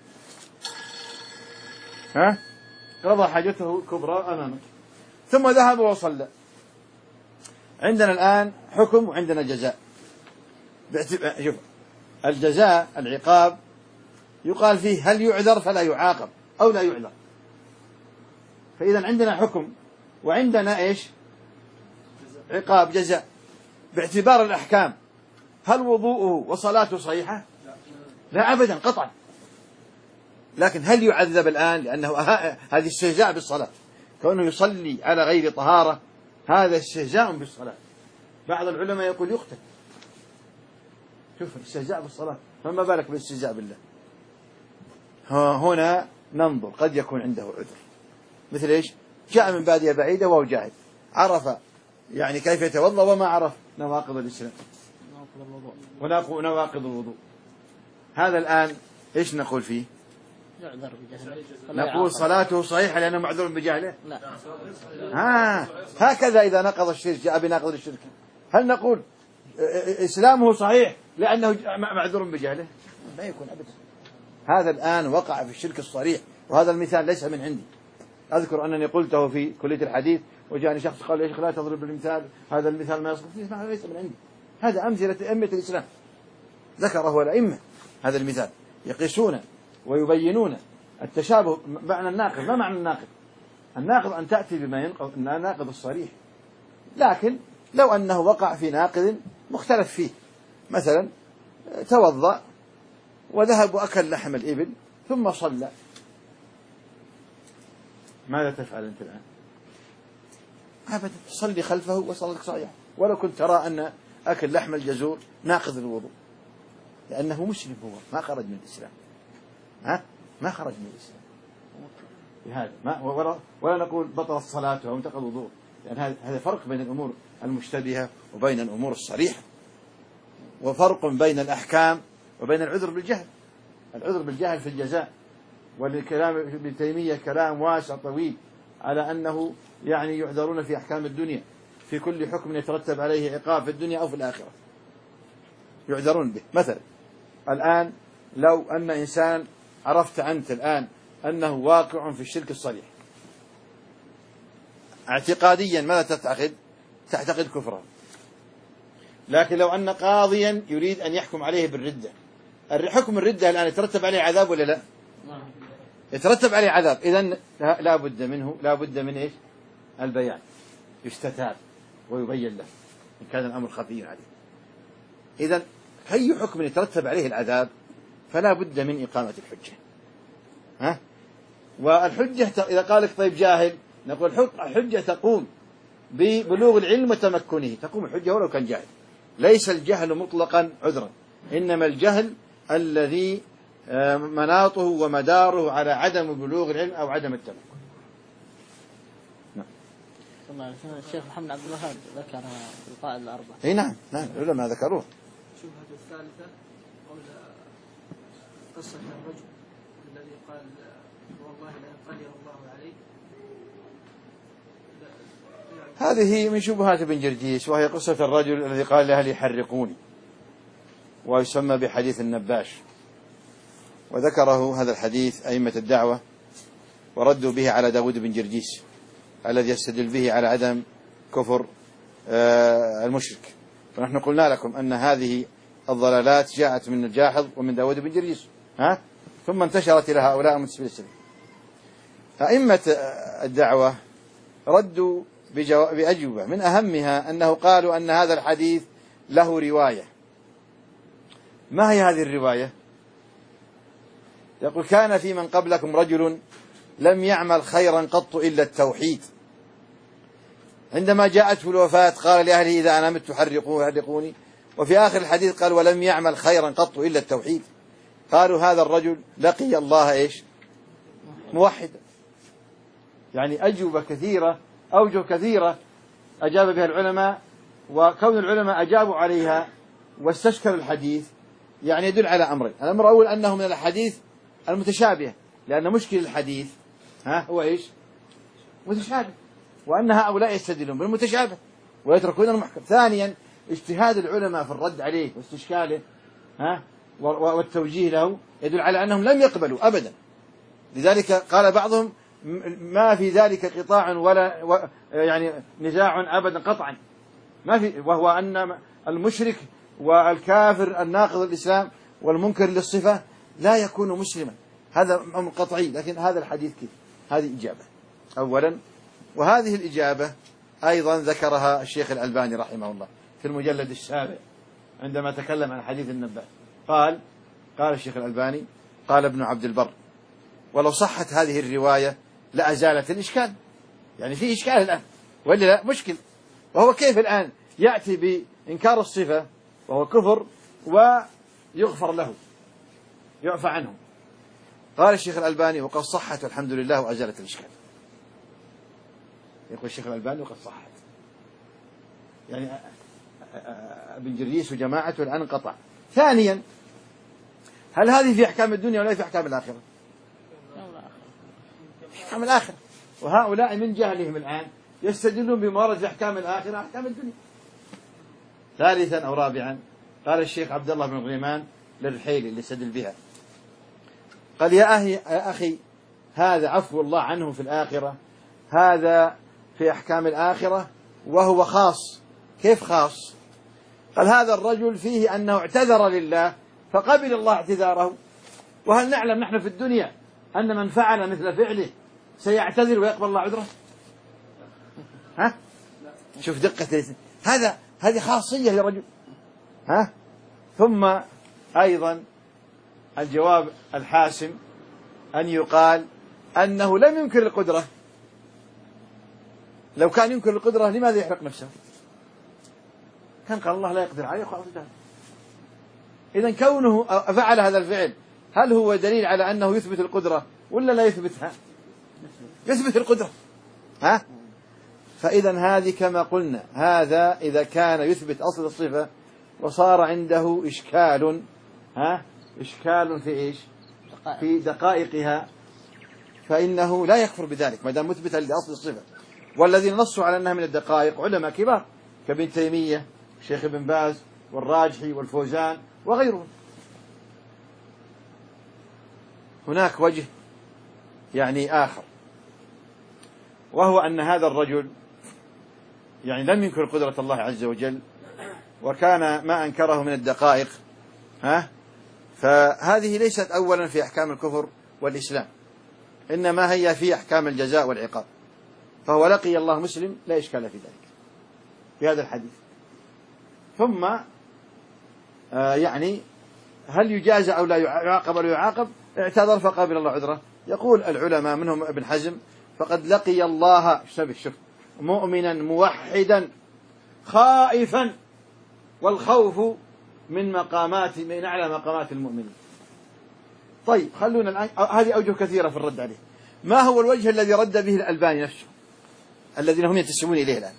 قضى حاجته الكبرى أمامك، ثم ذهب وصلى. عندنا الآن حكم وعندنا جزاء. شوف الجزاء العقاب يقال فيه هل يعذر فلا يعاقب أو لا يعذر. فإذا عندنا حكم وعندنا إيش؟ عقاب جزاء. باعتبار الأحكام هل وضوءه وصلاته صحيحة؟ لا أبدا قطعا. لكن هل يعذب الآن لأنه هذه استهزاء بالصلاة، كونه يصلي على غير طهارة هذا استهزاء بالصلاة. بعض العلماء يقول يقتل شوف الاستهزاء بالصلاة، فما بالك بالاستهزاء بالله. هنا ننظر قد يكون عنده عذر، مثل إيش؟ جاء من بادية بعيدة وهو جاهل، عرف يعني كيف يتوضأ وما عرف نواقض الإسلام ونواقض الوضوء. هذا الآن إيش نقول فيه؟ يعذر بجهله. نقول صلاته صحيحة لأنه معذور بجهله؟ لا. هكذا إذا نقض الشرك جاء بناقض الشرك، هل نقول إسلامه صحيح لأنه معذور بجهله؟ لا يكون أبدا. هذا الآن وقع في الشرك الصريح، وهذا المثال ليس من عندي. أذكر أنني قلته في كلية الحديث وجاءني شخص قال يا شيخ لا تضرب بالمثال، هذا المثال ما يصلح، ليس من عندي، هذا أمثلة أئمة الإسلام ذكره الأئمة. هذا المثال يقيسون ويبينون التشابه معنى الناقض. ما معنى الناقض؟ الناقض أن تأتي بما ينقض الناقض الصريح، لكن لو أنه وقع في ناقض مختلف فيه، مثلا توضأ وذهب وأكل لحم الإبل ثم صلى، ماذا تفعل أنت الآن؟ أبدا، تصلي خلفه وصلاتك صحيحة، ولو كنت ترى أن أكل لحم الجزور ناقض الوضوء، لأنه مسلم، هو ما خرج من الإسلام، ما خرج من الإسلام بهذا، ولا نقول بطلت صلاته أو انتقض وضوء، لأن هذا فرق بين الأمور المشتبهة وبين الأمور الصريحة، وفرق بين الأحكام وبين العذر بالجهل. العذر بالجهل في الجزاء، والكلام ابن تيمية كلام واسع طويل على أنه يعني يعذرون في أحكام الدنيا، في كل حكم يترتب عليه عقاب في الدنيا أو في الآخرة يعذرون به. مثلا الآن لو أن إنسان عرفت أنت الآن أنه واقع في الشرك الصريح، اعتقاديا ماذا تعتقد؟ تعتقد كفرا. لكن لو أن قاضيا يريد أن يحكم عليه بالردة، حكم الردة الآن يترتب عليه عذاب ولا لا؟ يترتب عليه عذاب، إذن لا بد منه، لا بد من إيش؟ البيان، يستتاب ويبين له إن كان الأمر خفي عليه. إذن أي حكم يترتب عليه العذاب فلا بد من إقامة الحجة. والحجة إذا قال لك طيب جاهل، نقول الحجة تقوم ببلوغ العلم وتمكنه، تقوم الحجة ولو كان جاهل. ليس الجهل مطلقا عذرا، إنما الجهل الذي مناطه ومداره على عدم بلوغ العلم أو عدم التمكن. نعم. الشيخ محمد عبد الوهاب ذكر القواعد الأربعة. اي نعم العلماء ذكروه. الشبهة الثالثة قول قصة الرجل الذي قال والله لا يقدر الله عليه، هذه من شبهات ابن جرجيس، وهي قصة الرجل الذي قال لأهل يحرقوني، ويسمى بحديث النباش، وذكره هذا الحديث أئمة الدعوة وردوا به على داود بن جرجيس الذي يستدل به على عدم كفر المشرك. ونحن قلنا لكم أن هذه الضلالات جاءت من الجاحظ ومن داود بن جرجيس، ثم انتشرت إلى هؤلاء المنتسبين للسلف. أئمة الدعوة ردوا بأجوبة، من أهمها أنه قالوا أن هذا الحديث له رواية. ما هي هذه الرواية؟ يقول كان في من قبلكم رجل لم يعمل خيرا قط إلا التوحيد، عندما جاءته الوفاة قال لأهله إذا أنا مت حرقوني، وفي آخر الحديث قال ولم يعمل خيرا قط إلا التوحيد. قالوا هذا الرجل لقي الله إيش؟ موحدا. يعني أجوبة كثيرة، أوجه كثيرة أجاب بها العلماء، وكون العلماء أجابوا عليها واستشكلوا الحديث يعني يدل على أمرين. الأمر الأول أنه من الحديث المتشابه، لأن مشكل الحديث هو إيش؟ متشابه، وأن هؤلاء يستدلون بالمتشابه ويتركون المحكم. ثانيا اجتهاد العلماء في الرد عليه واستشكاله والتوجيه له يدل على أنهم لم يقبلوا أبدا. لذلك قال بعضهم ما في ذلك قطاع ولا يعني نزاع أبدا قطعا ما في، وهو أن المشرك والكافر الناقض الإسلام والمنكر للصفة لا يكون مسلما، هذا أمر قطعي. لكن هذا الحديث كيف؟ هذه إجابة أولا. وهذه الإجابة أيضا ذكرها الشيخ الألباني رحمه الله في المجلد السابع عندما تكلم عن حديث النباش. قال الشيخ الألباني قال ابن عبد البر ولو صحت هذه الرواية لأزالت الإشكال. يعني في إشكال الآن ولا لا؟ مشكل. وهو كيف الآن يأتي بإنكار الصفة وهو كفر، ويغفر له، يعفى عنه. قال الشيخ الألباني وقد صحت الحمد لله وأزالت الإشكال. يقول الشيخ الألباني وقد صحت، يعني ابن جريس وجماعته الآن انقطع. ثانيا، هل هذه في أحكام الدنيا ولا في أحكام الآخرة؟ في أحكام الآخرة، وهؤلاء من جهلهم الآن يستدلون بموارد في أحكام الآخرة أحكام الدنيا. ثالثا أو رابعا، قال الشيخ عبد الله بن غليمان للرحيلي اللي استدل بها، قال يا أخي هذا عفو الله عنه في الآخرة، هذا في أحكام الآخرة وهو خاص. كيف خاص؟ قال هذا الرجل فيه أنه اعتذر لله فقبل الله اعتذاره، وهل نعلم نحن في الدنيا أن من فعل مثل فعله سيعتذر ويقبل الله عذره؟ ها؟ شوف دقة هذه خاصية لرجل. ها؟ ثم أيضا الجواب الحاسم أن يقال أنه لم ينكر القدرة. لو كان ينكر القدرة لماذا يحرق نفسه؟ كان قال الله لا يقدر عليه خلاص انتهى. إذن كونه فعل هذا الفعل هل هو دليل على أنه يثبت القدرة ولا لا يثبتها؟ يثبت القدرة. ها؟ فإذا هذه كما قلنا، هذا إذا كان يثبت أصل الصفة وصار عنده إشكال، إشكال في إيش؟ في دقائقها، فإنه لا يكفر بذلك ما دام مثبتا لأصل الصفة. والذين نصوا على أنها من الدقائق علماء كبار كابن تيمية، الشيخ ابن باز، والراجحي، والفوزان، وغيرهم. هناك وجه يعني آخر، وهو أن هذا الرجل يعني لم ينكر قدرة الله عز وجل، وكان ما أنكره من الدقائق. فهذه ليست أولا في أحكام الكفر والإسلام، إنما هي في أحكام الجزاء والعقاب. فهو لقي الله مسلم لا إشكال في ذلك في هذا الحديث. ثم يعني هل يجازى أو لا يعاقب ولا يعاقب؟ اعتذر فقبل الله عذره. يقول العلماء منهم ابن حزم فقد لقي الله شوف مؤمنا موحدا خائفا، والخوف من أعلى مقامات المؤمنين. طيب خلونا الآن، هذه أوجه كثيرة في الرد عليه. ما هو الوجه الذي رد به الألباني نفسه الذين هم ينتسبون إليه الآن؟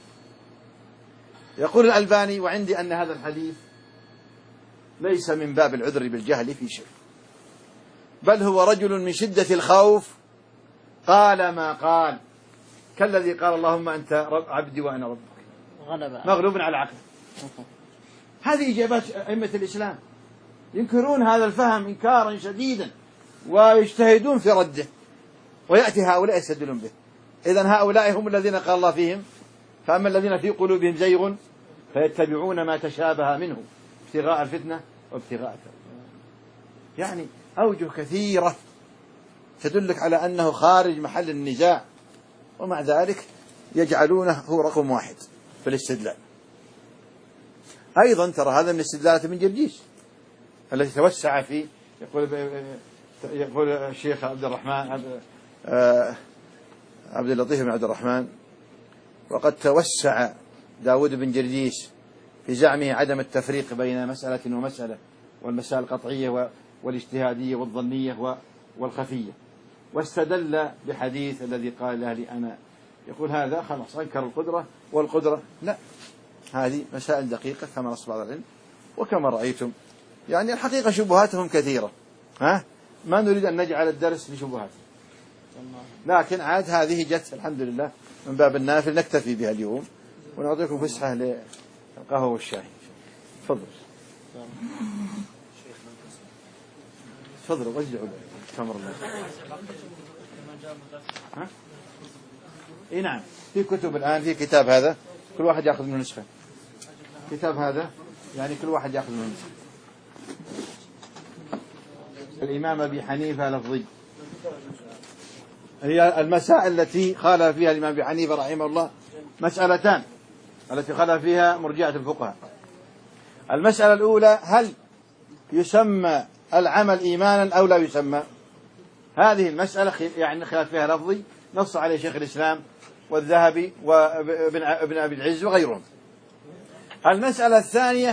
يقول الألباني وعندي أن هذا الحديث ليس من باب العذر بالجهل في شيء، بل هو رجل من شدة الخوف قال ما قال، كالذي قال اللهم أنت رب عبدي وأنا ربك مغلوب على عقله. هذه إجابات أئمة الإسلام، ينكرون هذا الفهم إنكارا شديدا ويجتهدون في رده، ويأتي هؤلاء يستدلون به. إذن هؤلاء هم الذين قال الله فيهم فأما الذين في قلوبهم زيغ فيتبعون ما تشابه منه ابتغاء الفتنة وابتغاء التأويل. يعني أوجه كثيرة تدلك على أنه خارج محل النزاع، ومع ذلك يجعلونه هو رقم واحد في الاستدلال. أيضا ترى هذا من استدلالات ابن جرجيس التي توسع فيه. يقول الشيخ عبد اللطيف بن عبد الرحمن وقد توسع داود بن جرجيس في زعمه عدم التفريق بين مسألة ومسألة، والمسائل القطعية والاجتهادية والظنية والخفية، واستدل بحديث الذي قال لأهلي أنا، يقول هذا خلاص أنكر القدرة، والقدرة لا. هذه مسائل دقيقة كما نص بعض العلم، وكما رأيتم يعني الحقيقة شبهاتهم كثيرة. ما نريد أن نجعل الدرس لشبهات، لكن عاد هذه جت الحمد لله من باب النافل نكتفي بها اليوم، ونعطيكم فسحة للقهوة والشاي. تفضل تفضلوا وزعوا تمر الله. نعم في كتب الآن، في كتاب هذا كل واحد يأخذ منه نسخة، كتاب هذا يعني كل واحد يأخذ منه نسخة. الإمام أبي حنيفة لفظي، هي المسائل التي خالف فيها الإمام أبي حنيفة رحمه الله مسألتان التي خالف فيها مرجئة الفقهاء. المسألة الأولى هل يسمى العمل إيمانا أو لا يسمى؟ هذه المسألة يعني خلاف فيها لفظي نص عليه شيخ الإسلام والذهبي وابن أبي العز وغيرهم. المسألة الثانية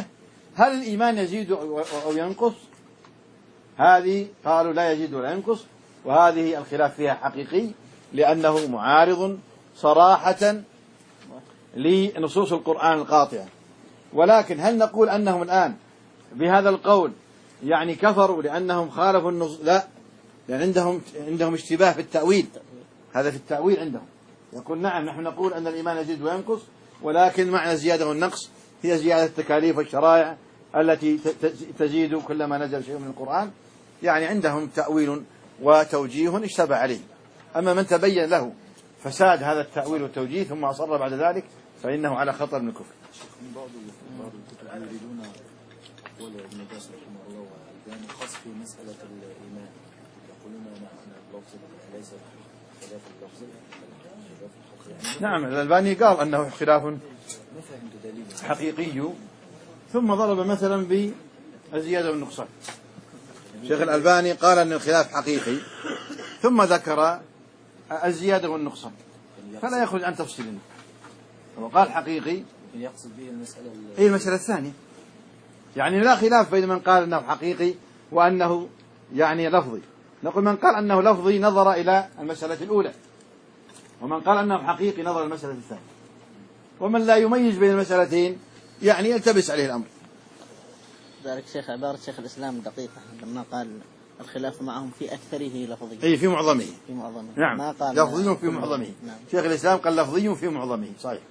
هل الإيمان يزيد أو ينقص؟ هذه قالوا لا يزيد ولا ينقص، وهذه الخلاف فيها حقيقي لأنه معارض صراحة لنصوص القرآن القاطعة. ولكن هل نقول أنهم الآن بهذا القول يعني كفروا لأنهم خالفوا النصوص؟ لا، لأن عندهم اشتباه في التأويل. هذا في التأويل عندهم. يقول نعم نحن نقول أن الإيمان يزيد وينقص، ولكن معنى الزيادة والنقص هي زيادة التكاليف والشرائع التي تزيد كلما نزل شيء من القرآن. يعني عندهم تأويل وتوجيه اشتبه عليه. أما من تبين له فساد هذا التأويل والتوجيه ثم أصر بعد ذلك فإنه على خطر من الكفر. من بعض الكتب يريدون قول ابن باز رحمه الله والألباني خاص في مسألة الإيمان، يقولون أن اللفظ ليس خلاف اللفظ خلاف الحقيقي. نعم الألباني قال أنه خلاف حقيقي، ثم ضرب مثلا بالزيادة والنقصان. شيخ الألباني قال أن الخلاف حقيقي ثم ذكر الزيادة والنقصان، فلا يخرج عن تفصيلنا. هو قال حقيقي يقصد به المسألة الثانية، يعني لا خلاف بين من قال أنه حقيقي وأنه يعني لفظي. نقول من قال أنه لفظي نظر إلى المسألة الأولى، ومن قال أنه حقيقي نظر إلى المسألة الثانية، ومن لا يميز بين المسألتين يعني يلتبس عليه الأمر. ذلك شيخ عبارة شيخ الإسلام دقيقة لما قال الخلاف معهم في أكثره لفظي. أي في معظمه. في معظمه. نعم. ما قال لفظي في معظمه. نعم. شيخ الإسلام قال لفظي في معظمه. صحيح.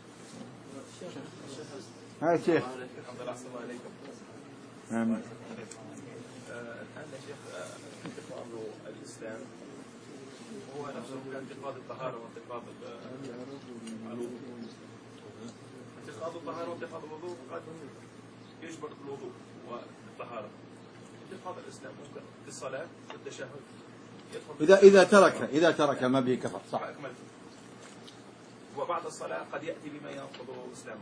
هاي الشيخ. نعم. الآن يا شيخ انتقاض الإسلام هو نفسه كانتقاض الطهارة وانتقاض الوضوء. انتقاض الطهارة وانتقاض الوضوء قد يجبر الوضوء والطهارة. انتقاض الإسلام ممكن في الصلاة والتشهد إذا ترك ما به كفر. صح. وبعد الصلاة قد يأتي بما ينقض إسلامه.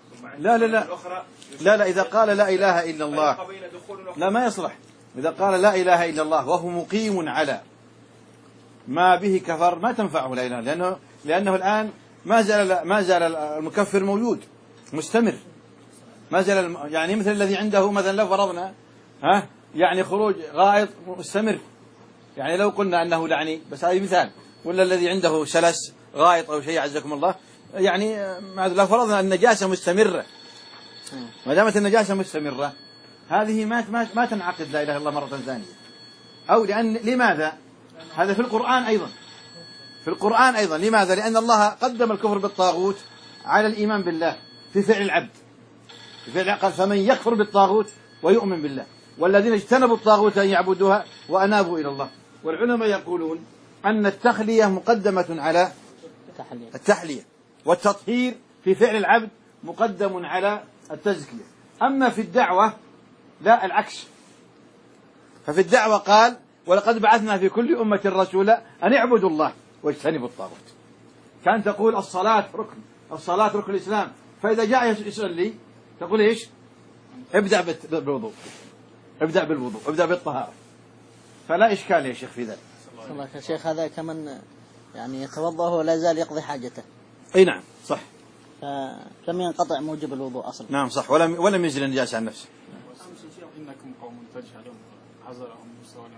لا إذا قال لا إله إلا الله لا ما يصلح. إذا قال لا إله إلا الله وهو مقيم على ما به كفر ما تنفعه لا إله، لأنه الآن ما زال المكفر موجود مستمر، ما زال يعني مثل الذي عنده مثلا لو فرضنا يعني خروج غائط مستمر، يعني لو قلنا أنه لعني بس هذا مثال، ولا الذي عنده سلس غائط أو شيء عزكم الله، يعني لو فرضنا النجاسة مستمرة، ما دامت النجاسة مستمرة هذه ما تنعقد لا إله إلا الله مرة ثانية. أو لماذا؟ هذا في القرآن أيضا. لماذا؟ لأن الله قدم الكفر بالطاغوت على الإيمان بالله في فعل العبد. في فعل قال فمن يكفر بالطاغوت ويؤمن بالله والذين اجتنبوا الطاغوت أن يعبدوها وأنابوا إلى الله. والعلماء يقولون أن التخلية مقدمة على التحلية، والتطهير في فعل العبد مقدم على التزكية. أما في الدعوة لا، العكس. ففي الدعوة قال ولقد بعثنا في كل أمة رسولا أن اعبدوا الله واجتنبوا الطاغوت. كان تقول الصلاة ركن الإسلام، فإذا جاء يصلي تقول إيش؟ ابدأ بالوضوء، ابدأ بالطهارة. فلا إشكال يا شيخ في ذلك. الله يا شيخ هذا كمن يعني يتوضأ ولا زال يقضي حاجته. أي نعم صح. فلم ينقطع موجب الوضوء أصلا. نعم صح، ولم ينزل النجاسة عن نفسه. إنكم قوم تجهلون حذرهم موسى ولم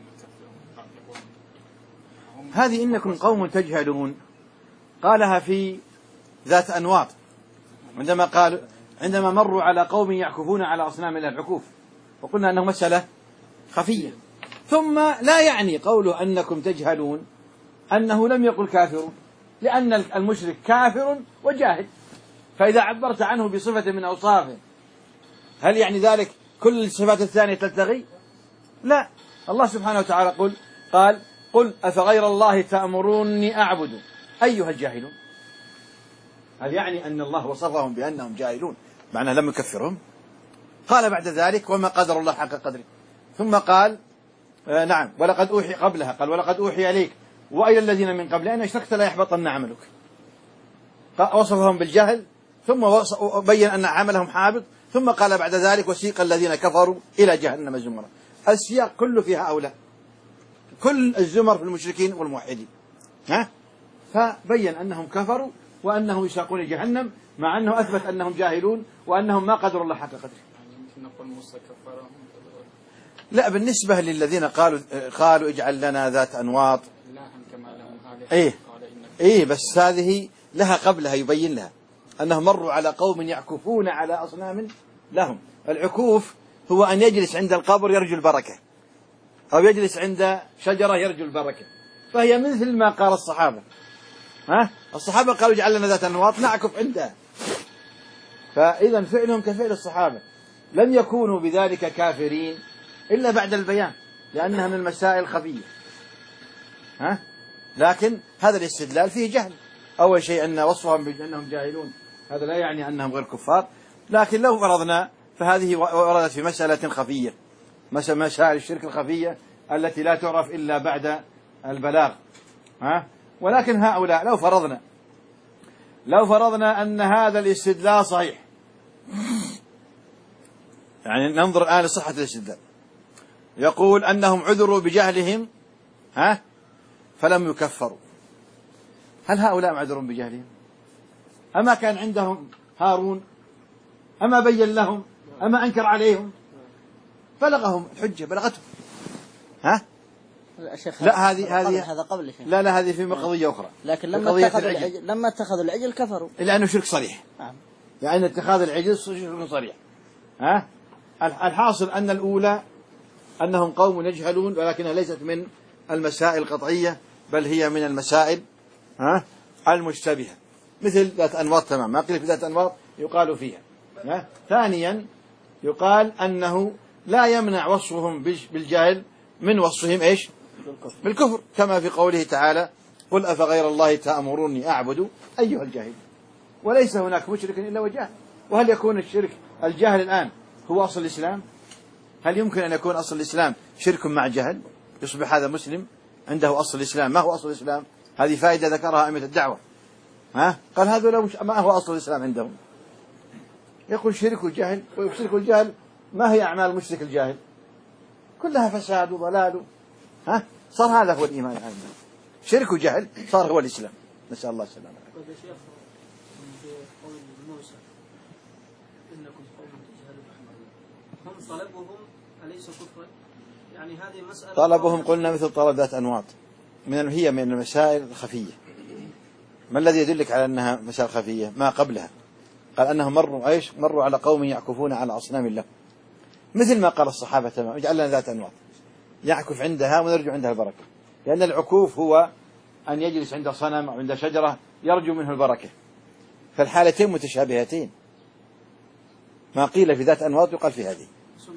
يكفرهم. هذه إنكم قوم تجهلون قالها في ذات أنواط، عندما مروا على قوم يعكفون على أصنام الله العكوف، وقلنا أنه مسألة خفية. ثم لا يعني قوله أنكم تجهلون أنه لم يقل كافرون، لأن المشرك كافر وجاهل، فإذا عبرت عنه بصفة من أوصافه هل يعني ذلك كل الصفات الثانية تلتغي؟ لا. الله سبحانه وتعالى قل أفغير الله تأمروني أعبد أيها الجاهلون. هل يعني أن الله وصفهم بأنهم جاهلون معناه لم يكفرهم؟ قال بعد ذلك وما قدر الله حق قدره، ثم قال نعم ولقد أوحي قبلها، قال ولقد أوحي إليك وإلى الذين من قبل أن أشركت لا يحبطن عملك. وصفهم بالجهل ثم بين أن عملهم حابط، ثم قال بعد ذلك وسيق الذين كفروا إلى جهنم زمرا. السياق كله فيها هؤلاء، كل الزمر في المشركين والموحدين، فبين أنهم كفروا وأنهم يساقون جهنم، مع أنه أثبت أنهم جاهلون وأنهم ما قدروا الله حق قدره. نقول موسى كفرهم؟ لا، بالنسبة للذين قالوا اجعل لنا ذات أنواط، إلها كما لهم آلهة إيه قال إنك إيه، بس هذه لها قبلها يبين لها أنهم مروا على قوم يعكفون على أصنام لهم. العكوف هو أن يجلس عند القبر يرجو البركة، أو يجلس عند شجرة يرجو البركة، فهي مثل ما قال الصحابة. الصحابة قالوا اجعل لنا ذات أنواط نعكف عندها، فإذا فعلهم كفعل الصحابة، لم يكونوا بذلك كافرين إلا بعد البيان، لأنها من المسائل الخفية. لكن هذا الاستدلال فيه جهل. أول شيء أن وصفهم بأنهم جاهلون هذا لا يعني أنهم غير كفار، لكن لو فرضنا فهذه وردت في مسألة خفية، مسائل الشرك الخفية التي لا تعرف إلا بعد البلاغ. ولكن هؤلاء لو فرضنا أن هذا الاستدلال صحيح، يعني ننظر الآن لصحة الاستدلال، يقول أنهم عذروا بجهلهم فلم يكفروا. هل هؤلاء معذرون بجهلهم؟ أما كان عندهم هارون؟ أما بين لهم؟ أما أنكر عليهم؟ بلغهم الحجة، بلغتهم. لا هذه قبل شيء. لا هذه في قضية أخرى. لكن لما اتخذوا العجل كفروا، لأنه شرك صريح. يعني اتخاذ العجل شرك صريح. الحاصل أن الأولى أنهم قوم يجهلون، ولكنها ليست من المسائل القطعية، بل هي من المسائل المشتبهة، مثل ذات أنواط تمام. ما قيل في ذات أنواط يقال فيها. ثانيا يقال أنه لا يمنع وصفهم بالجهل من وصفهم إيش؟ بالكفر، كما في قوله تعالى قل أفغير الله تأمروني أعبد أيها الجاهل. وليس هناك مشرك إلا وجاهل. وهل يكون الشرك الجهل الآن هو أصل الإسلام؟ هل يمكن أن يكون أصل الإسلام شرك مع جهل؟ يصبح هذا مسلم عنده أصل الإسلام. ما هو أصل الإسلام؟ هذه فائدة ذكرها أئمة الدعوة. قال هذا ما هو أصل الإسلام عندهم؟ يقول شرك الجهل. وشرك الجهل ما هي أعمال المشرك الجاهل؟ كلها فساد وضلال. صار هذا هو الإيمان عندنا، شرك وجهل صار هو الإسلام. نسأل الله السلامة. طيب يا شيخ، في قول موسى إنكم قوم تجهلون، هم طلبهم أليس كفرا؟ يعني هذه مسألة طلبهم قلنا مثل طلب ذات أنواط، هي من المسائل الخفية. ما الذي يدلك على أنها مسائل خفية؟ ما قبلها قال أنهم مروا على قوم يعكفون على أصنام الله، مثل ما قال الصحابة تمام اجعل لنا ذات أنواط يعكف عندها ونرجو عندها البركة. لأن العكوف هو أن يجلس عند صنم أو عند شجرة يرجو منه البركة، فالحالتين متشابهتين. ما قيل في ذات أنواط يقال في هذه.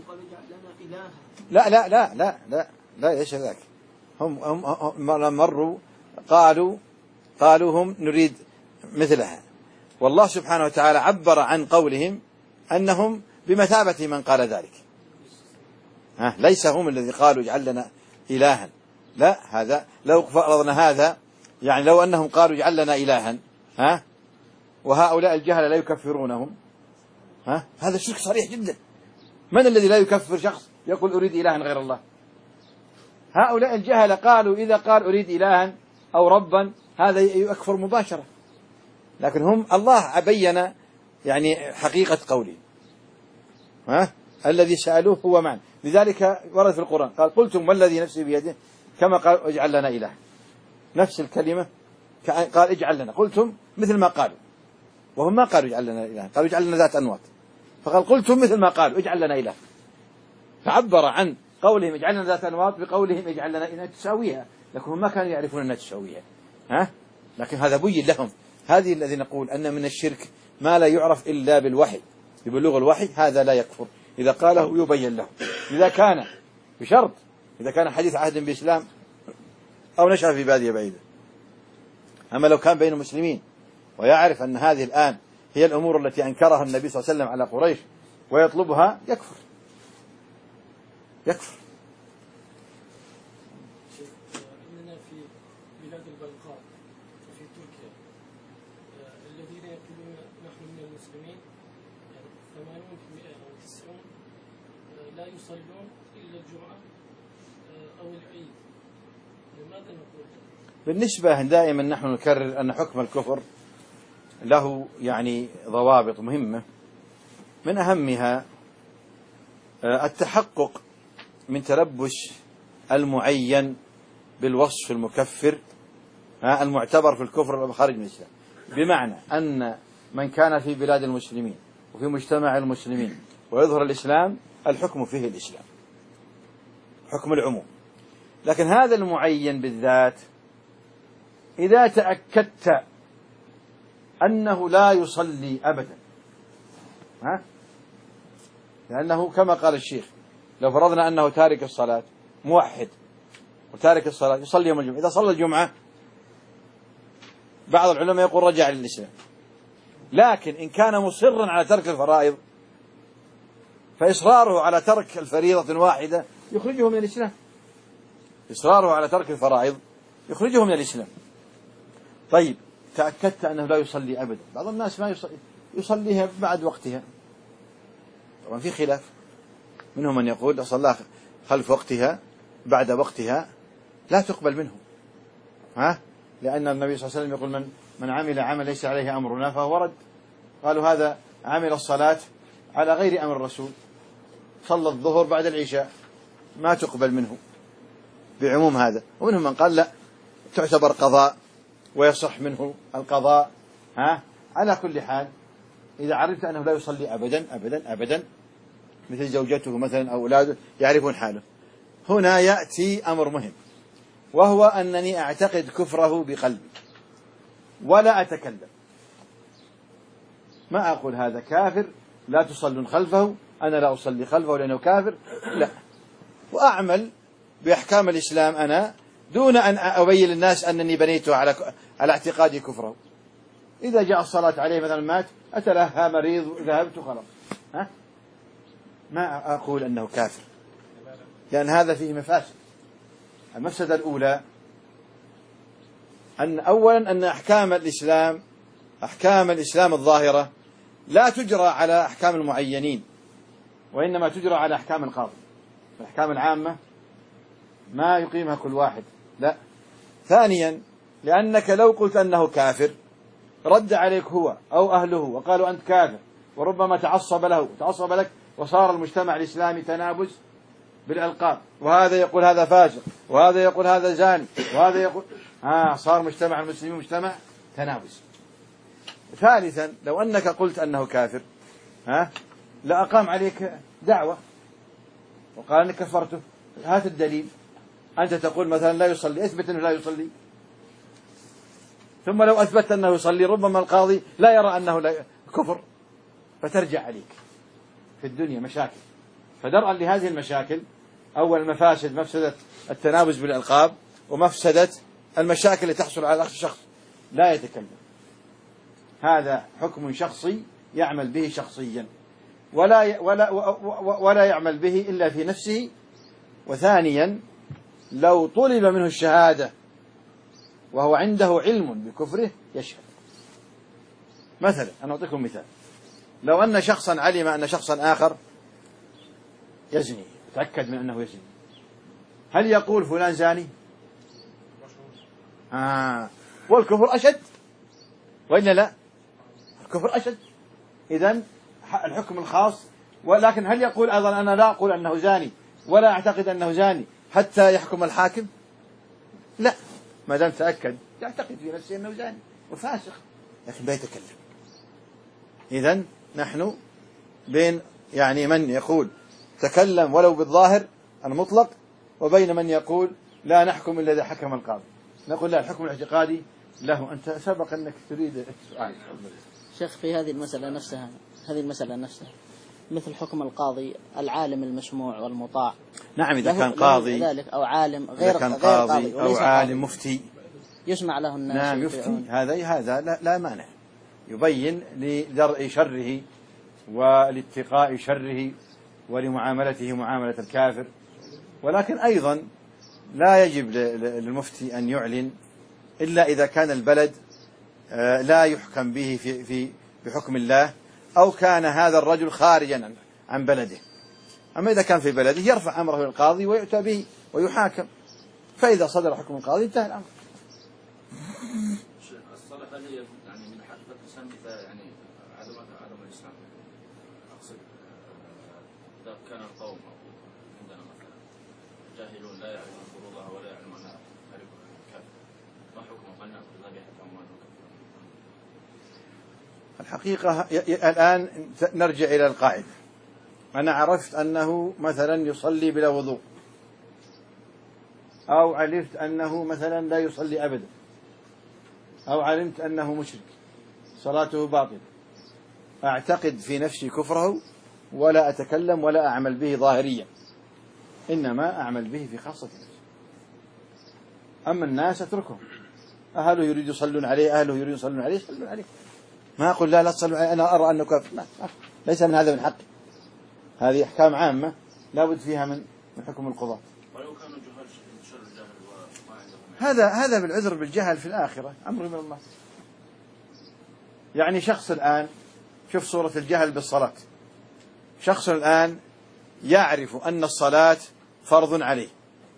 لا لا لا لا لا لا ليس ذاك. هم مروا قالوا هم نريد مثلها. والله سبحانه وتعالى عبر عن قولهم أنهم بمثابة من قال ذلك. ليس هم الذي قالوا اجعل لنا إلها، لا، هذا لو فرضنا هذا، يعني لو أنهم قالوا اجعل لنا إلها وهؤلاء الجهل لا يكفرونهم، هذا شرك صريح جدا. من الذي لا يكفر شخص يقول أريد إلها غير الله؟ هؤلاء الجهل قالوا إذا قال أريد إلها أو ربا هذا يكفر مباشرة، لكن هم الله بين يعني حقيقة قوله. الذي سألوه هو معنا، لذلك ورد في القرآن قال قلتم والذي نفسي بيده، كما قال اجعل لنا إله، نفس الكلمة قال اجعل لنا، قلتم مثل ما قالوا، وهم ما قالوا اجعل لنا إله، قالوا اجعل لنا ذات أنواط، فقال قلتم مثل ما قالوا اجعل لنا إله، فعبر عن قولهم اجعل لنا ذات أنواط بقولهم اجعل لنا إله تساويها، لكن هم ما كانوا يعرفون أنها تساويها. لكن هذا بين لهم. هذه الذي نقول أن من الشرك ما لا يعرف إلا بالوحي، ببلوغ الوحي، هذا لا يكفر إذا قاله يبين له، إذا كان بشرط إذا كان حديث عهد بإسلام أو نشأ في بادية بعيدة. أما لو كان بين المسلمين ويعرف أن هذه الآن هي الأمور التي أنكرها النبي صلى الله عليه وسلم على قريش ويطلبها، يكفر. إننا في بلاد البلقاء وفي تركيا الذين يقولون نحن من المسلمين 80% أو 90 لا يصلون إلا الجمعة أو العيد، لماذا نقول؟ بالنسبة دائما نحن نكرر أن حكم الكفر له يعني ضوابط مهمة، من أهمها التحقق من تلبس المعين بالوصف المكفر المعتبر في الكفر خارج من الإسلام، بمعنى أن من كان في بلاد المسلمين وفي مجتمع المسلمين ويظهر الإسلام الحكم فيه الإسلام، حكم العموم. لكن هذا المعين بالذات إذا تأكدت أنه لا يصلي أبدا، لأنه كما قال الشيخ لو فرضنا أنه تارك الصلاة موحد وتارك الصلاة يصلي يوم الجمعة، إذا صلى الجمعة بعض العلماء يقول رجع للإسلام. لكن إن كان مصرا على ترك الفرائض فإصراره على ترك الفريضة واحدة يخرجه من الإسلام، إصراره على ترك الفرائض يخرجه من الإسلام. طيب تأكدت أنه لا يصلي أبدا، بعض الناس ما يصليها بعد وقتها، طبعا في خلاف، منهم من يقول صلاة خلف وقتها بعد وقتها لا تقبل منه، لأن النبي صلى الله عليه وسلم يقول من عمل عمل ليس عليه أمرنا فهو رد. قالوا هذا عمل الصلاة على غير أمر الرسول، صلى الظهر بعد العشاء ما تقبل منه بعموم هذا. ومنهم من قال لا تعتبر قضاء ويصح منه القضاء. على كل حال إذا عرفت أنه لا يصلي أبدا أبدا أبدا، مثل زوجته مثلا أو أولاده يعرفون حاله، هنا يأتي أمر مهم، وهو أنني أعتقد كفره بقلبي ولا أتكلم، ما أقول هذا كافر لا تصلون خلفه، أنا لا أصلي خلفه لأنه كافر، لا، وأعمل بأحكام الإسلام أنا دون أن أبين للناس أنني بنيته على اعتقادي كفره. إذا جاء الصلاة عليه مثلا مات أتلهى مريض ذهبت خلاص، ما أقول أنه كافر، لأن هذا فيه مفاسد. المفسدة الأولى أن أولا أن أحكام الإسلام الظاهرة لا تجرى على أحكام المعينين، وإنما تجرى على أحكام القاضي. الأحكام العامة ما يقيمها كل واحد، لا. ثانيا لأنك لو قلت أنه كافر رد عليك هو أو أهله وقالوا أنت كافر، وربما تعصب لك، وصار المجتمع الإسلامي تنابز بالألقاب، وهذا يقول هذا فاسق، وهذا يقول هذا زاني، وهذا يقول صار مجتمع المسلمين مجتمع تنابز. ثالثا لو أنك قلت أنه كافر لأقام عليك دعوة وقال أنك كفرته، هات الدليل. أنت تقول مثلا لا يصلي، اثبت أنه لا يصلي، ثم لو أثبت أنه يصلي ربما القاضي لا يرى أنه كفر، فترجع عليك في الدنيا مشاكل. فدرءا لهذه المشاكل، أول مفاسد مفسدة التنابز بالألقاب، ومفسدة المشاكل اللي تحصل على الشخص لا يتكلم، هذا حكم شخصي يعمل به شخصيا ولا يعمل به إلا في نفسه. وثانيا لو طلب منه الشهادة وهو عنده علم بكفره يشهد. مثلا أنا أعطيكم مثال، لو أن شخصا علم أن شخصا آخر يزني، تأكد من أنه يزني، هل يقول فلان زاني؟ والكفر أشد، وإلا لا؟ الكفر أشد. إذن الحكم الخاص، ولكن هل يقول أيضا أنا لا أقول أنه زاني ولا أعتقد أنه زاني حتى يحكم الحاكم؟ لا، ما دام تأكد يعتقد في نفسه أنه زاني وفاسق لكن لا يتكلم. إذن نحن بين من يقول تكلم ولو بالظاهر المطلق، وبين من يقول لا نحكم إلا إذا حكم القاضي. نقول لا، الحكم الاعتقادي له. أنت سبق أنك تريد السؤال. شيخ في هذه المسألة نفسها مثل حكم القاضي العالم المسموع والمطاع. نعم، إذا كان قاضي ذلك أو عالم غير قاضي أو عالم مفتي يسمع له الناس. نعم يفتي، هذا لا مانع، يبين لدرء شره ولاتقاء شره ولمعاملته معاملة الكافر. ولكن أيضا لا يجب للمفتي أن يعلن إلا إذا كان البلد لا يحكم به في بحكم الله، أو كان هذا الرجل خارجا عن بلده. أما إذا كان في بلده يرفع أمره للقاضي ويؤتى به ويحاكم، فإذا صدر حكم القاضي انتهى الأمر. الصلاة هذه من حقيقة الإسلام عدم الإسلام، أقصد إذا كان القوم عندنا مثلا جاهلون لا يعرفون فروضها ولا يعلمون أنها تعرفها كافر، ما حكم أن نأخذ ذبيحة أموالهم؟ الحقيقة الآن نرجع إلى القاعدة. أنا عرفت أنه مثلا يصلي بلا وضوء، أو علمت أنه مثلا لا يصلي أبدا، أو علمت أنه مشرك صلاته باطلة، أعتقد في نفسي كفره ولا أتكلم ولا أعمل به ظاهريا، إنما أعمل به في خاصة نفسي. أما الناس أتركهم، أهله يريد يصلون عليه، أهله يريد يصلون عليه، يصلون عليه. ما أقول لا تصلوا عليه، أنا أرى أنه كافر، ليس من هذا من حقي. هذه أحكام عامة لا بد فيها من حكم القضاء. ولو كانوا جهال شر الجهل وما عندهم هذا بالعذر بالجهل في الآخرة أمر من الله. يعني شخص الآن شوف صورة الجهل بالصلاة، شخص الآن يعرف أن الصلاة فرض عليه.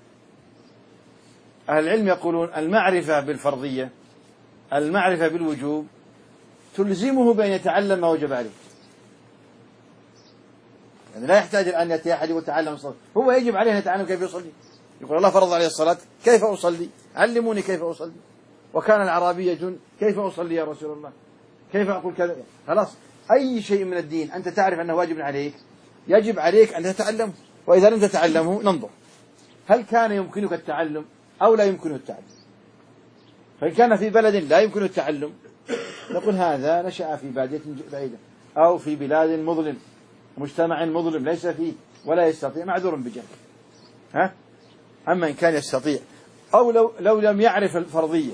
أهل العلم يقولون المعرفة بالفرضية، المعرفة بالوجوب تلزمه بأن يتعلم ما وجب عليه. يعني لا يحتاج أن يأتي أحد ويتعلم الصلاة، هو يجب عليه أن يتعلم كيف يصلي. يقول الله فرض عليه الصلاة، كيف أصلي؟ علموني كيف أصلي. وكان العربية كيف أصلي يا رسول الله؟ كيف أقول كذا؟ خلاص، أي شيء من الدين أنت تعرف أنه واجب عليك، يجب عليك أن تتعلمه. وإذا لم تتعلمه ننظر هل كان يمكنك التعلم أو لا يمكنه التعلم. فإن كان في بلد لا يمكنه التعلم نقول هذا نشأ في بادية بعيدة أو في بلاد مظلم، مجتمع مظلم ليس فيه ولا يستطيع، معذور بجهل. أما إن كان يستطيع أو لو لم يعرف الفرضية،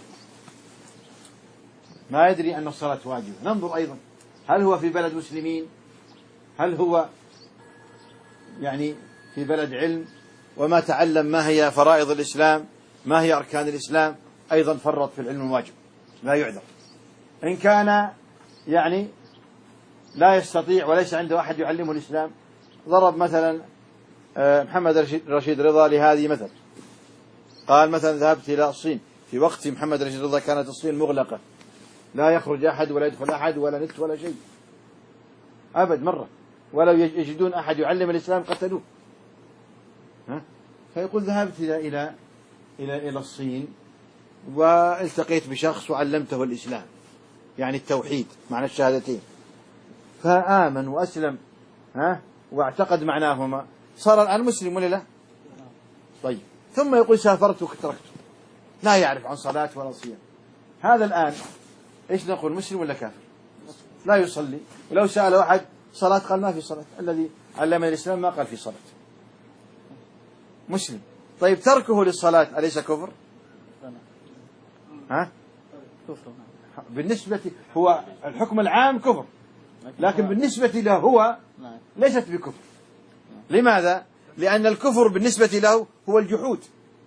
ما يدري أن الصلاة واجبة، ننظر أيضا هل هو في بلد مسلمين، هل هو يعني في بلد علم وما تعلم ما هي فرائض الإسلام، ما هي أركان الإسلام، أيضا فرط في العلم الواجب لا يعذر. إن كان يعني لا يستطيع وليس عنده أحد يعلمه الإسلام، ضرب مثلا محمد رشيد رضا لهذه مثل، قال مثلا ذهبت إلى الصين في وقت محمد رشيد رضا كانت الصين مغلقة، لا يخرج أحد ولا يدخل أحد ولا نت ولا شيء أبد مرة، ولو يجدون أحد يعلم الإسلام قتلوه. فيقول ذهبت إلى الصين والتقيت بشخص وعلمته الإسلام، يعني التوحيد معنى الشهادتين، فآمن وأسلم واعتقد معناهما، صار الآن مسلم ولا لا؟ طيب، ثم يقول سافرت وتركت، لا يعرف عن صلاة ولا صيام، هذا الآن إيش نقول، مسلم ولا كافر؟ لا يصلي. ولو سأل أحد صلاة قال ما في صلاة، الذي علمنا الإسلام ما قال في صلاة، مسلم. طيب تركه للصلاة أليس كفر؟ كفر. بالنسبة هو الحكم العام كفر، لكن بالنسبة له هو ليست بكفر. لماذا؟ لأن الكفر بالنسبة له هو الجحود،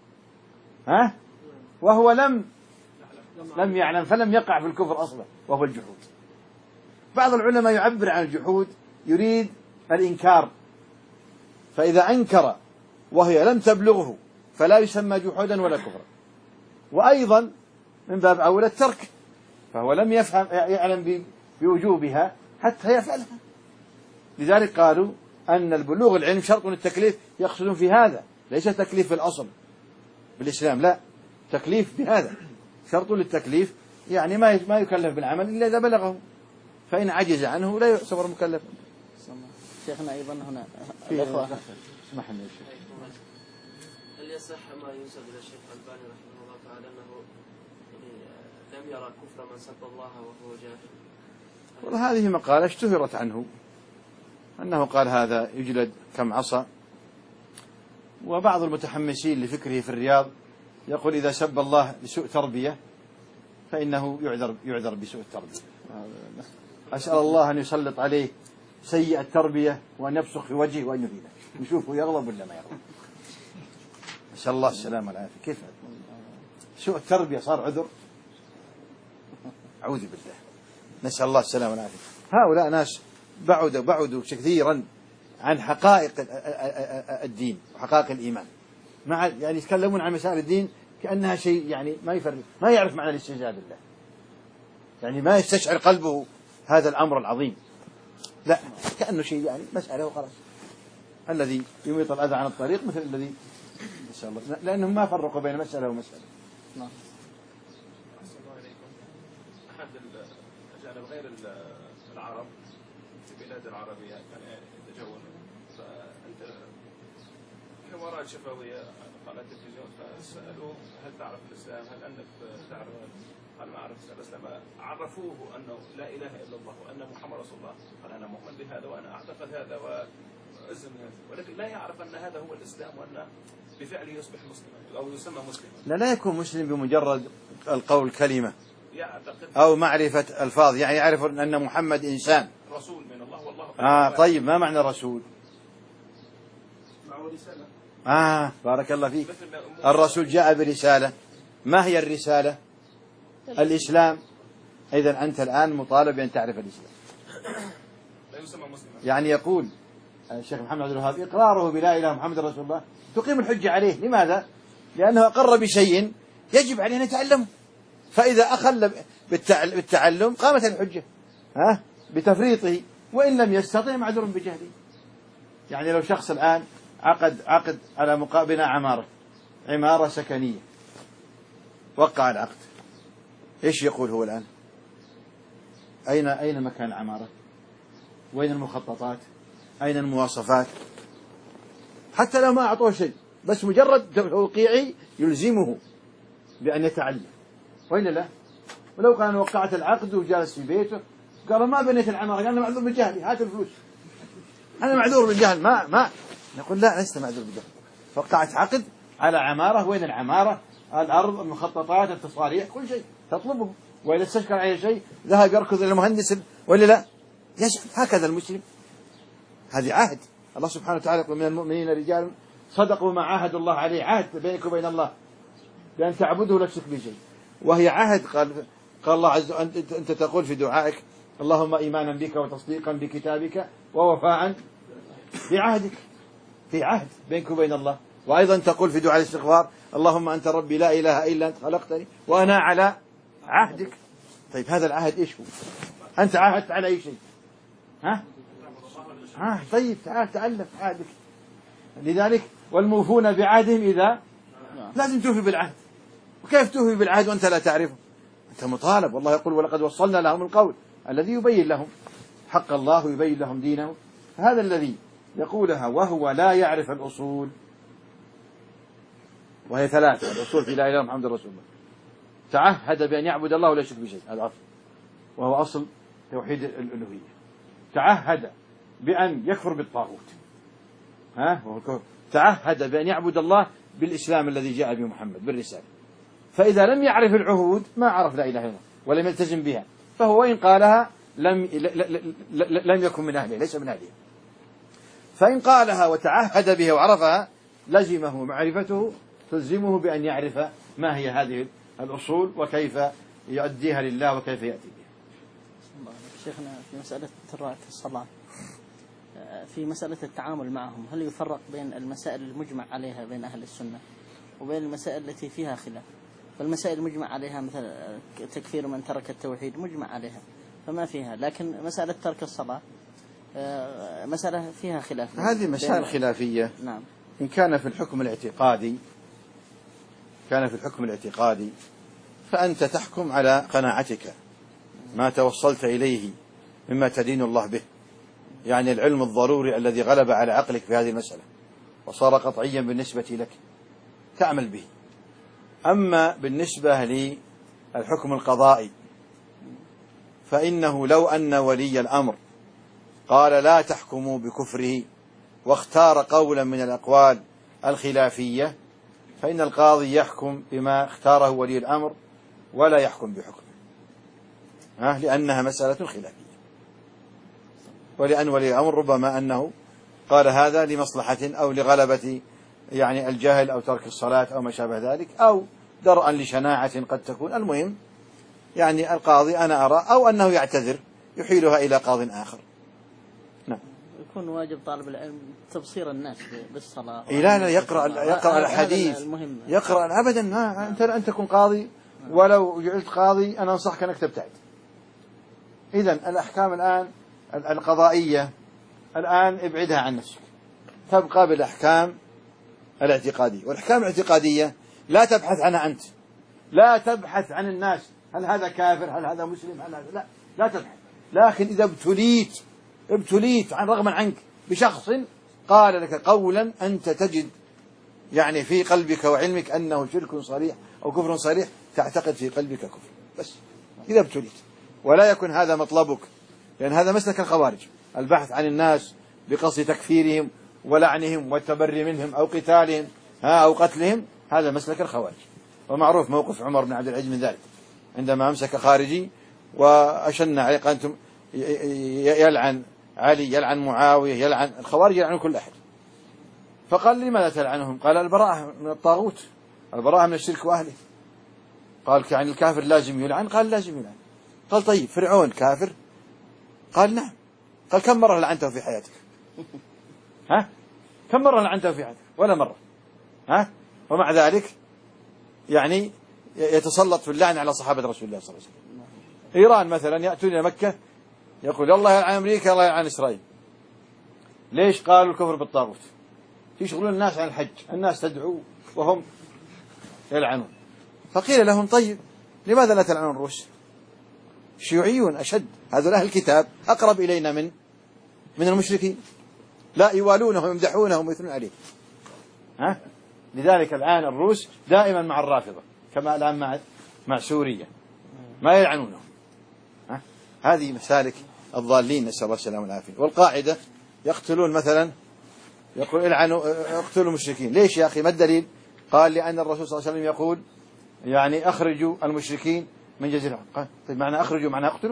وهو لم يعلم فلم يقع في الكفر أصلا وهو الجحود. بعض العلماء يعبر عن الجحود يريد الإنكار، فإذا أنكر وهي لم تبلغه فلا يسمى جحودا ولا كفرا. وأيضا من باب أولى الترك، فهو لم يعلم بوجوبها حتى يفعلها. لذلك قالوا أن البلوغ العلم شرط للتكليف، يقصدون في هذا ليس تكليف في الأصل بالإسلام، لا، تكليف بهذا شرط للتكليف، يعني ما يكلف بالعمل إلا إذا بلغه، فإن عجز عنه لا يعتبر مكلفا. شيخنا أيضا هنا اسمح لي يا شيخ، هل يصح ما ينسب إلى الشيخ الباني رحمه الله تعالى أنه لم يرى كفر من سب الله وهو جاهل؟ والله هذه مقالة اشتهرت عنه أنه قال هذا يجلد كم عصا. وبعض المتحمسين لفكره في الرياض يقول إذا سب الله لسوء تربية فإنه يعذر بسوء التربية. أسأل الله أن يسلط عليه سيء التربية وأن يبصق في وجهه وأن يهينه، نشوفه يغضب ولا ما يغضب. نسأل الله السلامة والعافية. كيف سوء التربية صار عذر؟ أعوذ بالله، نسأل الله السلامة والعافية. هؤلاء ناس بعدوا كثيرا عن حقائق الدين وحقائق الإيمان، يعني يتكلمون عن مسائل الدين كأنها شيء يعني ما يعرف معنى الاستجابة بالله، يعني ما يستشعر قلبه هذا الأمر العظيم، لا، كأنه شيء يعني مسألة وخلاص. الذي يميط الأذى عن الطريق مثل الذي إن شاء الله، لأنهم ما فرقوا بين مسألة ومسألة. نعم. أحسن الله إليكم. أحد الأجانب غير العرب في البلاد العربية كان يتجول، فأنت حوارات شفوية قناة التلفزيون، فسألوه هل تعرف الإسلام؟ هل أنك تعرف؟ قال ما أعرف الإسلام. عرفوه أنه لا إله إلا الله وأن محمد رسول الله، قال أنا مؤمن بهذا وأنا أعتقد هذا وأعز من هذا، ولكن لا يعرف أن هذا هو الإسلام وأن بفعله يصبح مسلما أو يسمى مسلما. لا يكون مسلم بمجرد القول كلمة يعتقد أو معرفة ألفاظ، يعني يعرف أن محمد إنسان رسول من الله والله. طيب ما معنى رسول؟ معه رسالة. بارك الله فيك. الرسول جاء برسالة. ما هي الرسالة؟ الإسلام. إذن أنت الآن مطالب بأن تعرف الإسلام. لا يسمى مسلما. يعني يقول الشيخ محمد عبد الوهاب إقراره بلا إله محمد رسول الله تقيم الحجة عليه. لماذا؟ لأنه أقر بشيء يجب عليه أن يتعلمه، فإذا أخل بالتعلم قامت الحجة بتفريطه، وإن لم يستطع معذور بجهله. يعني لو شخص الآن عقد على بناء عمارة سكنية، وقع العقد، إيش يقول هو الآن؟ أين مكان العمارة؟ وين المخططات؟ أين المواصفات؟ حتى لو ما أعطوه شيء، بس مجرد توقيعي يلزمه بأن يتعلم، وإلا لا. ولو كان وقعت العقد وجالس في بيته قال ما بنيت العمارة، قال أنا معذور بجهلي، هات الفلوس، أنا معذور بالجهل. ما نقول لا، لست معذور بالجهل. وقعت عقد على عمارة، وين العمارة؟ الأرض، المخططات، التصاريح، كل شيء تطلبه، وإذا استشكل عليه شيء ذهب يركض إلى المهندس، ولا لا؟ هكذا المسلم. هذه عهد. الله سبحانه وتعالى يقول من المؤمنين رجال صدقوا ما عاهدوا الله عليه، عهد بينك وبين الله بأن تعبده ولا تشرك به شيء، وهي عهد. قال الله عز وجل أنت تقول في دعائك اللهم إيمانا بك وتصديقا بكتابك ووفاء بعهدك، في عهد بينك وبين الله. وأيضا تقول في دعاء الاستغفار اللهم أنت ربي لا إله إلا أنت خلقتني وأنا على عهدك. طيب هذا العهد إيش هو؟ أنت عاهدت على أي شيء؟ طيب تعال تعلم عهدك. لذلك والموفون بعهدهم إذا لازم توفي بالعهد. وكيف توفي بالعهد وأنت لا تعرفه؟ أنت مطالب. والله يقول ولقد وصلنا لهم القول الذي يبين لهم حق الله ويبين لهم دينه. هذا الذي يقولها وهو لا يعرف الأصول، وهي ثلاثة الأصول في لا إله إلا محمد رسول الله. تعهد بأن يعبد الله ولا يشرك بشيء، هذا أصل وهو أصل توحيد الألوهية. تعهد بأن يكفر بالطاغوت، تعهد بأن يعبد الله بالإسلام الذي جاء به محمد بالرسالة. فإذا لم يعرف العهود ما عرف لا إله إلا الله ولم يلتزم بها، فهو وإن قالها لم يكن من أهلها، ليس من أهلها. فإن قالها وتعهد بها وعرفها لزمه معرفته، تلزمه بأن يعرف ما هي هذه الأصول وكيف يؤديها لله وكيف يأتي بها. شيخنا في مسألة الصلاة، في مسألة التعامل معهم، هل يفرق بين المسائل المجمع عليها بين أهل السنة وبين المسائل التي فيها خلاف؟ فالمسائل المجمع عليها مثل تكفير من ترك التوحيد مجمع عليها فما فيها، لكن مسألة ترك الصلاة مسألة فيها خلاف. هذه مسائل خلافية. نعم. إن كان في الحكم الاعتقادي فأنت تحكم على قناعتك ما توصلت إليه مما تدين الله به، يعني العلم الضروري الذي غلب على عقلك في هذه المسألة وصار قطعيا بالنسبة لك تعمل به. أما بالنسبة للحكم القضائي فإنه لو أن ولي الأمر قال لا تحكموا بكفره واختار قولا من الأقوال الخلافية فإن القاضي يحكم بما اختاره ولي الأمر ولا يحكم بحكمه، لأنها مسألة خلافية، ولأن ولي الأمر ربما أنه قال هذا لمصلحة أو لغلبة يعني الجهل أو ترك الصلاة أو ما شابه ذلك، أو درءا لشناعة قد تكون. المهم يعني القاضي أنا أرى أو أنه يعتذر يحيلها إلى قاض آخر. نعم. يكون واجب طالب العلم تبصير الناس بالصلاة. لا يقرأ الحديث، يقرأ أبدا. ما أنت تكون قاضي، ولو جعلت قاضي أنا أنصحك أنك تبتعد. إذن الأحكام الآن القضائية الآن ابعدها عن نفسك، تبقى بالأحكام الاعتقادية. والأحكام الاعتقادية لا تبحث عنها أنت، لا تبحث عن الناس هل هذا كافر هل هذا مسلم هل هذا، لا تبحث. لكن إذا ابتليت عن رغما عنك بشخص قال لك قولا أنت تجد يعني في قلبك وعلمك أنه شرك صريح أو كفر صريح، تعتقد في قلبك كفر بس إذا ابتليت، ولا يكن هذا مطلبك، لأن هذا مسلك الخوارج، البحث عن الناس بقصد تكفيرهم ولعنهم والتبري منهم أو قتالهم أو قتلهم، هذا مسلك الخوارج. ومعروف موقف عمر بن عبد العزيز من ذلك عندما أمسك خارجي وأشن عليه، قال أنتم يلعن علي يلعن معاوية يلعن الخوارج يلعن كل أحد، فقال لماذا تلعنهم؟ قال البراءة من الطاغوت، البراءة من الشرك وأهله. قال يعني الكافر لازم يلعن؟ قال لازم يلعن. قال طيب فرعون كافر؟ قال نعم. قال كم مرة لعنته في حياتك؟ كم مرة لعنته في حياتك؟ ولا مرة. ومع ذلك يعني يتسلط في اللعن على صحابة رسول الله صلى الله عليه وسلم. إيران مثلا يأتون إلى مكة يقول الله يلعن أمريكا الله يلعن إسرائيل. ليش؟ قالوا الكفر بالطاغوت. يشغلون الناس عن الحج، الناس تدعو وهم يلعنون. فقيل لهم طيب لماذا لا تلعنون الروس؟ شيوعيون أشد، هذول أهل الكتاب أقرب إلينا من المشركين، لا يوالونه ويمدحونه ويثنون عليه. لذلك الآن الروس دائما مع الرافضة كما الآن مع سوريا ما يلعنونهم. هذه مسالك الضالين، نسأل الله السلامة والعافية. والقاعدة يقتلون مثلا يقول اقتلوا المشركين. ليش يا أخي؟ ما الدليل؟ قال لأن الرسول صلى الله عليه وسلم يقول يعني أخرجوا المشركين من جزيرة. قال طيب معنى أخرجوا معناها أقتلوا؟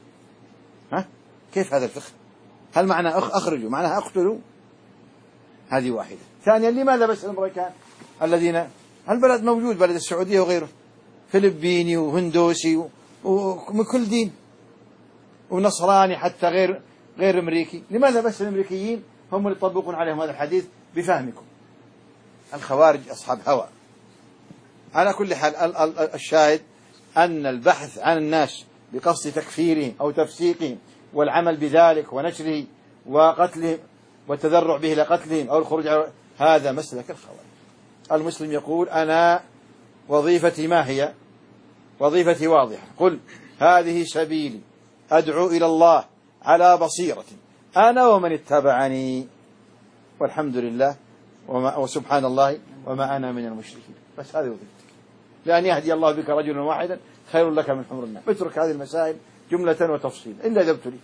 كيف هذا الفقه؟ هل معنى أخرجوا معناها أقتلوا؟ هذه واحدة. ثانيا لماذا بس الأمريكان الذين البلد موجود بلد السعودية وغيره فلبيني وهندوسي ومن كل دين ونصراني حتى غير أمريكي، لماذا بس الأمريكيين هم اللي يطبقون عليهم هذا الحديث بفهمكم؟ الخوارج أصحاب هوى. على كل حال الشاهد أن البحث عن الناس بقصد تكفيرهم أو تفسيقهم والعمل بذلك ونشره وقتلهم والتذرع به لقتلهم أو الخروج هذا مسلك الخوارج. المسلم يقول أنا وظيفتي ما هي؟ وظيفتي واضحة، قل هذه سبيلي أدعو إلى الله على بصيرة أنا ومن اتبعني والحمد لله وسبحان الله وما أنا من المشركين. بس هذه وظيفتك، لأن يهدي الله بك رجلا واحدا خير لك من حمر النعم. اترك هذه المسائل جملة وتفصيل إلا إذا ابتليت.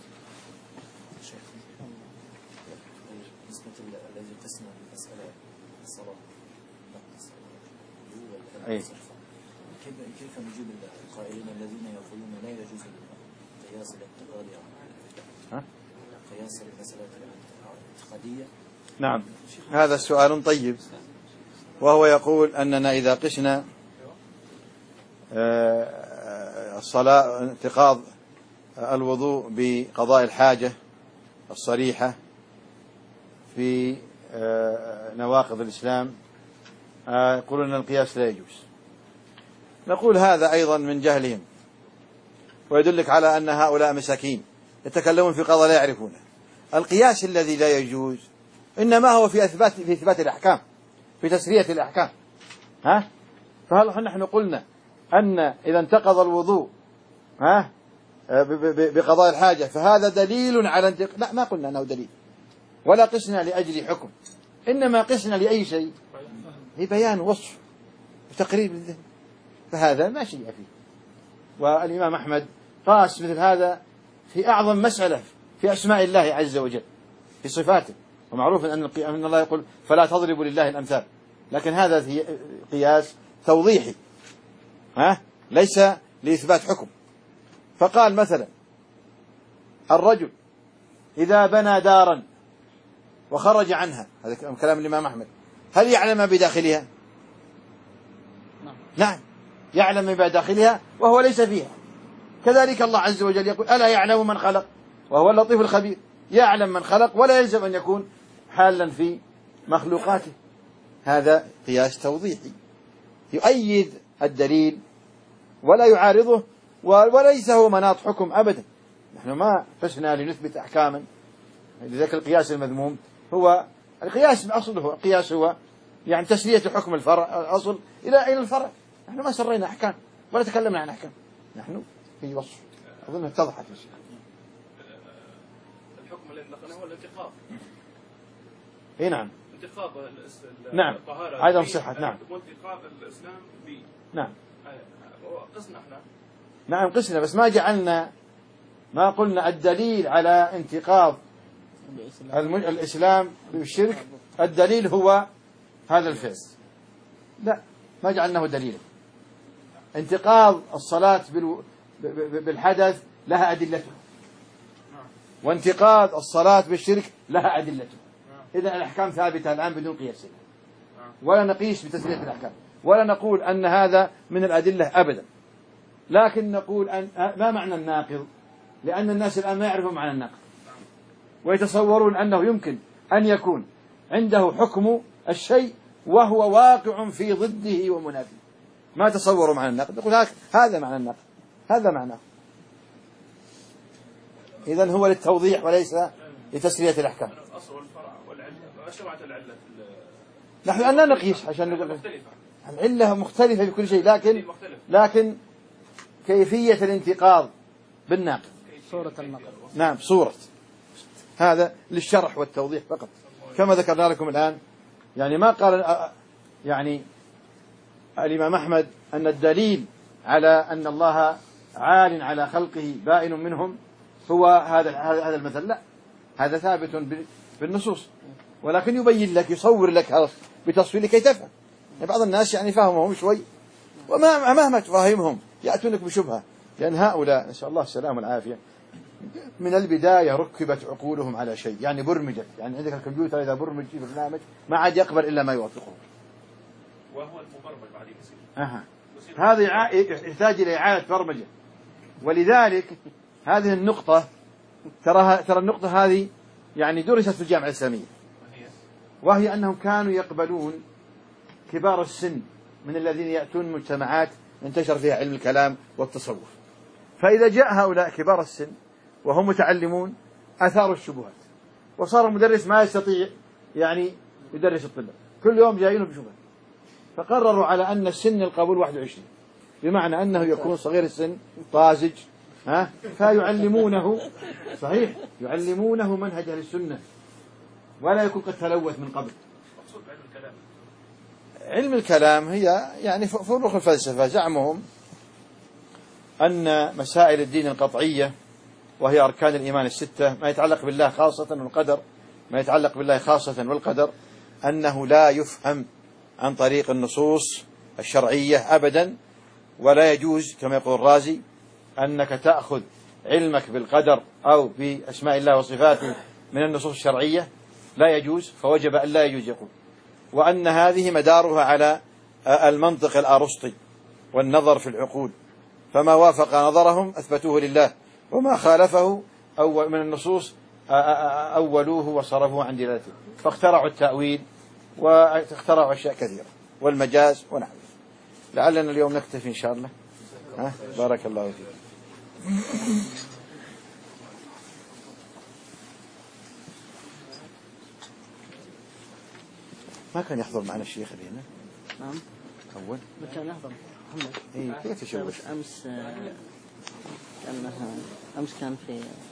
الذي قسم المسألة الصلاة كيف نجيب القائلين الذين يقولون لا يجوز قياس الاعتقادي قياس المسألة الاعتقادية؟ نعم هذا سؤال طيب، وهو يقول أننا إذا قسنا الصلاة انتقاض الوضوء بقضاء الحاجة الصريحة في نواقض الإسلام يقولون أن القياس لا يجوز. نقول هذا أيضا من جهلهم، ويدلك على أن هؤلاء مساكين يتكلمون في قضاء لا يعرفونه. القياس الذي لا يجوز إنما هو في إثبات الأحكام، في تسرية الأحكام. فهل نحن قلنا أن إذا انتقض الوضوء بقضاء الحاجة فهذا دليل على لا، ما قلنا أنه دليل، ولا قسنا لأجل حكم، إنما قسنا لأي شيء لبيان وصف وتقريب للذهن، فهذا ما شيء فيه. والإمام أحمد قاس مثل هذا في أعظم مسألة في أسماء الله عز وجل في صفاته، ومعروف أن الله يقول فلا تضربوا لله الأمثال، لكن هذا قياس توضيحي ليس لإثبات حكم. فقال مثلا الرجل إذا بنى دارا وخرج عنها، هذا كلام الإمام أحمد، هل يعلم ما بداخلها؟ نعم يعلم ما بداخلها وهو ليس فيها. كذلك الله عز وجل يقول ألا يعلم من خلق وهو اللطيف الخبير، يعلم من خلق ولا يلزم أن يكون حالا في مخلوقاته. هذا قياس توضيحي يؤيد الدليل ولا يعارضه، وليس هو مناط حكم أبدا. نحن ما قسنا لنثبت أحكاما، لذلك القياس المذموم هو القياس أصله القياس هو يعني تسرية حكم الفرع الأصل إلى الفرع. نحن ما سرينا أحكام ولا تكلمنا عن أحكام، نحن في وصف أظن اتضحت. الحكم الذي نقلناه هو الانتقاض. اي نعم. انتقاض نعم. الطهارة عدم صحة. نعم. وانتقاض الإسلام ب. نعم. قسنا احنا. نعم قسنا، بس ما جعلنا، ما قلنا الدليل على انتقاض الإسلام بالشرك الدليل هو هذا الفعل، لا ما جعلناه دليلا. انتقاض الصلاة بالحدث لها أدلته، وانتقاض الصلاة بالشرك لها أدلته. إذا الأحكام ثابتة الآن بدون قياس، ولا نقيس بتسرية الأحكام، ولا نقول أن هذا من الأدلة أبدا، لكن نقول أن ما معنى الناقض، لأن الناس الآن ما يعرفون معنى الناقض، ويتصورون أنه يمكن أن يكون عنده حكم الشيء وهو واقع في ضده ومنافيه، ما تصوروا معنى الناقض. نقول هذا معنى الناقض، هذا معناه. إذن هو للتوضيح وليس لتسرية الأحكام. الأصل والفرع والعلة، ما شرعت العلة. نحن أن لا نقيس عشان نقول العلة مختلفة في كل شيء، لكن كيفية الانتقاض بالناقض، صورة النقض. نعم صورة، هذا للشرح والتوضيح فقط، كما ذكرنا لكم الآن. يعني ما قال يعني الإمام أحمد أن الدليل على أن الله عال على خلقه بائن منهم هو هذا المثل، لا، هذا ثابت بالنصوص، ولكن يبين لك، يصور لك هذا بتصوير لكي تفهم. يعني بعض الناس يعني فهمهم شوي، ومهما تفهمهم يأتونك بشبهة، لأن هؤلاء نسأل الله السلامة والعافية من البداية ركبت عقولهم على شيء، يعني برمجت. يعني عندك الكمبيوتر إذا برمج في برنامج ما عاد يقبل إلا ما يوافقه، وهو المبرمج بعد يصير. هذا يحتاج إلى إعادة برمجة. ولذلك هذه النقطة ترى النقطة هذه يعني درست في الجامعة الإسلامية، وهي أنهم كانوا يقبلون كبار السن من الذين يأتون مجتمعات انتشر فيها علم الكلام والتصوف، فإذا جاء هؤلاء كبار السن وهم متعلمون أثاروا الشبهات، وصار المدرس ما يستطيع يعني يدرس الطلاب، كل يوم جايين بشبهات، فقرروا على أن السن القبول 21، بمعنى أنه يكون صغير السن طازج، فيعلمونه صحيح، يعلمونه منهج أهل السنة ولا يكون قد تلوث من قبل. علم الكلام هي يعني فروق الفلسفة. زعمهم أن مسائل الدين القطعية وهي أركان الإيمان الستة، ما يتعلق بالله خاصة والقدر، ما يتعلق بالله خاصة والقدر، أنه لا يفهم عن طريق النصوص الشرعية أبدا، ولا يجوز كما يقول الرازي أنك تأخذ علمك بالقدر أو بأسماء الله وصفاته من النصوص الشرعية، لا يجوز، فوجب أن لا يجوز يقول. وأن هذه مدارها على المنطق الأرسطي والنظر في العقول، فما وافق نظرهم أثبتوه لله، وما خالفه من النصوص أولوه وصرفوه عن دلالته، فاخترعوا التأويل واخترعوا أشياء كثيرة والمجاز ونحن. لعلنا اليوم نكتفي إن شاء الله. بارك الله فيك. ما كان يحضر معنا الشيخ اللي هنا؟ نعم. أول ما كان يحضر محمد. كيف يشوف؟ أمس كان في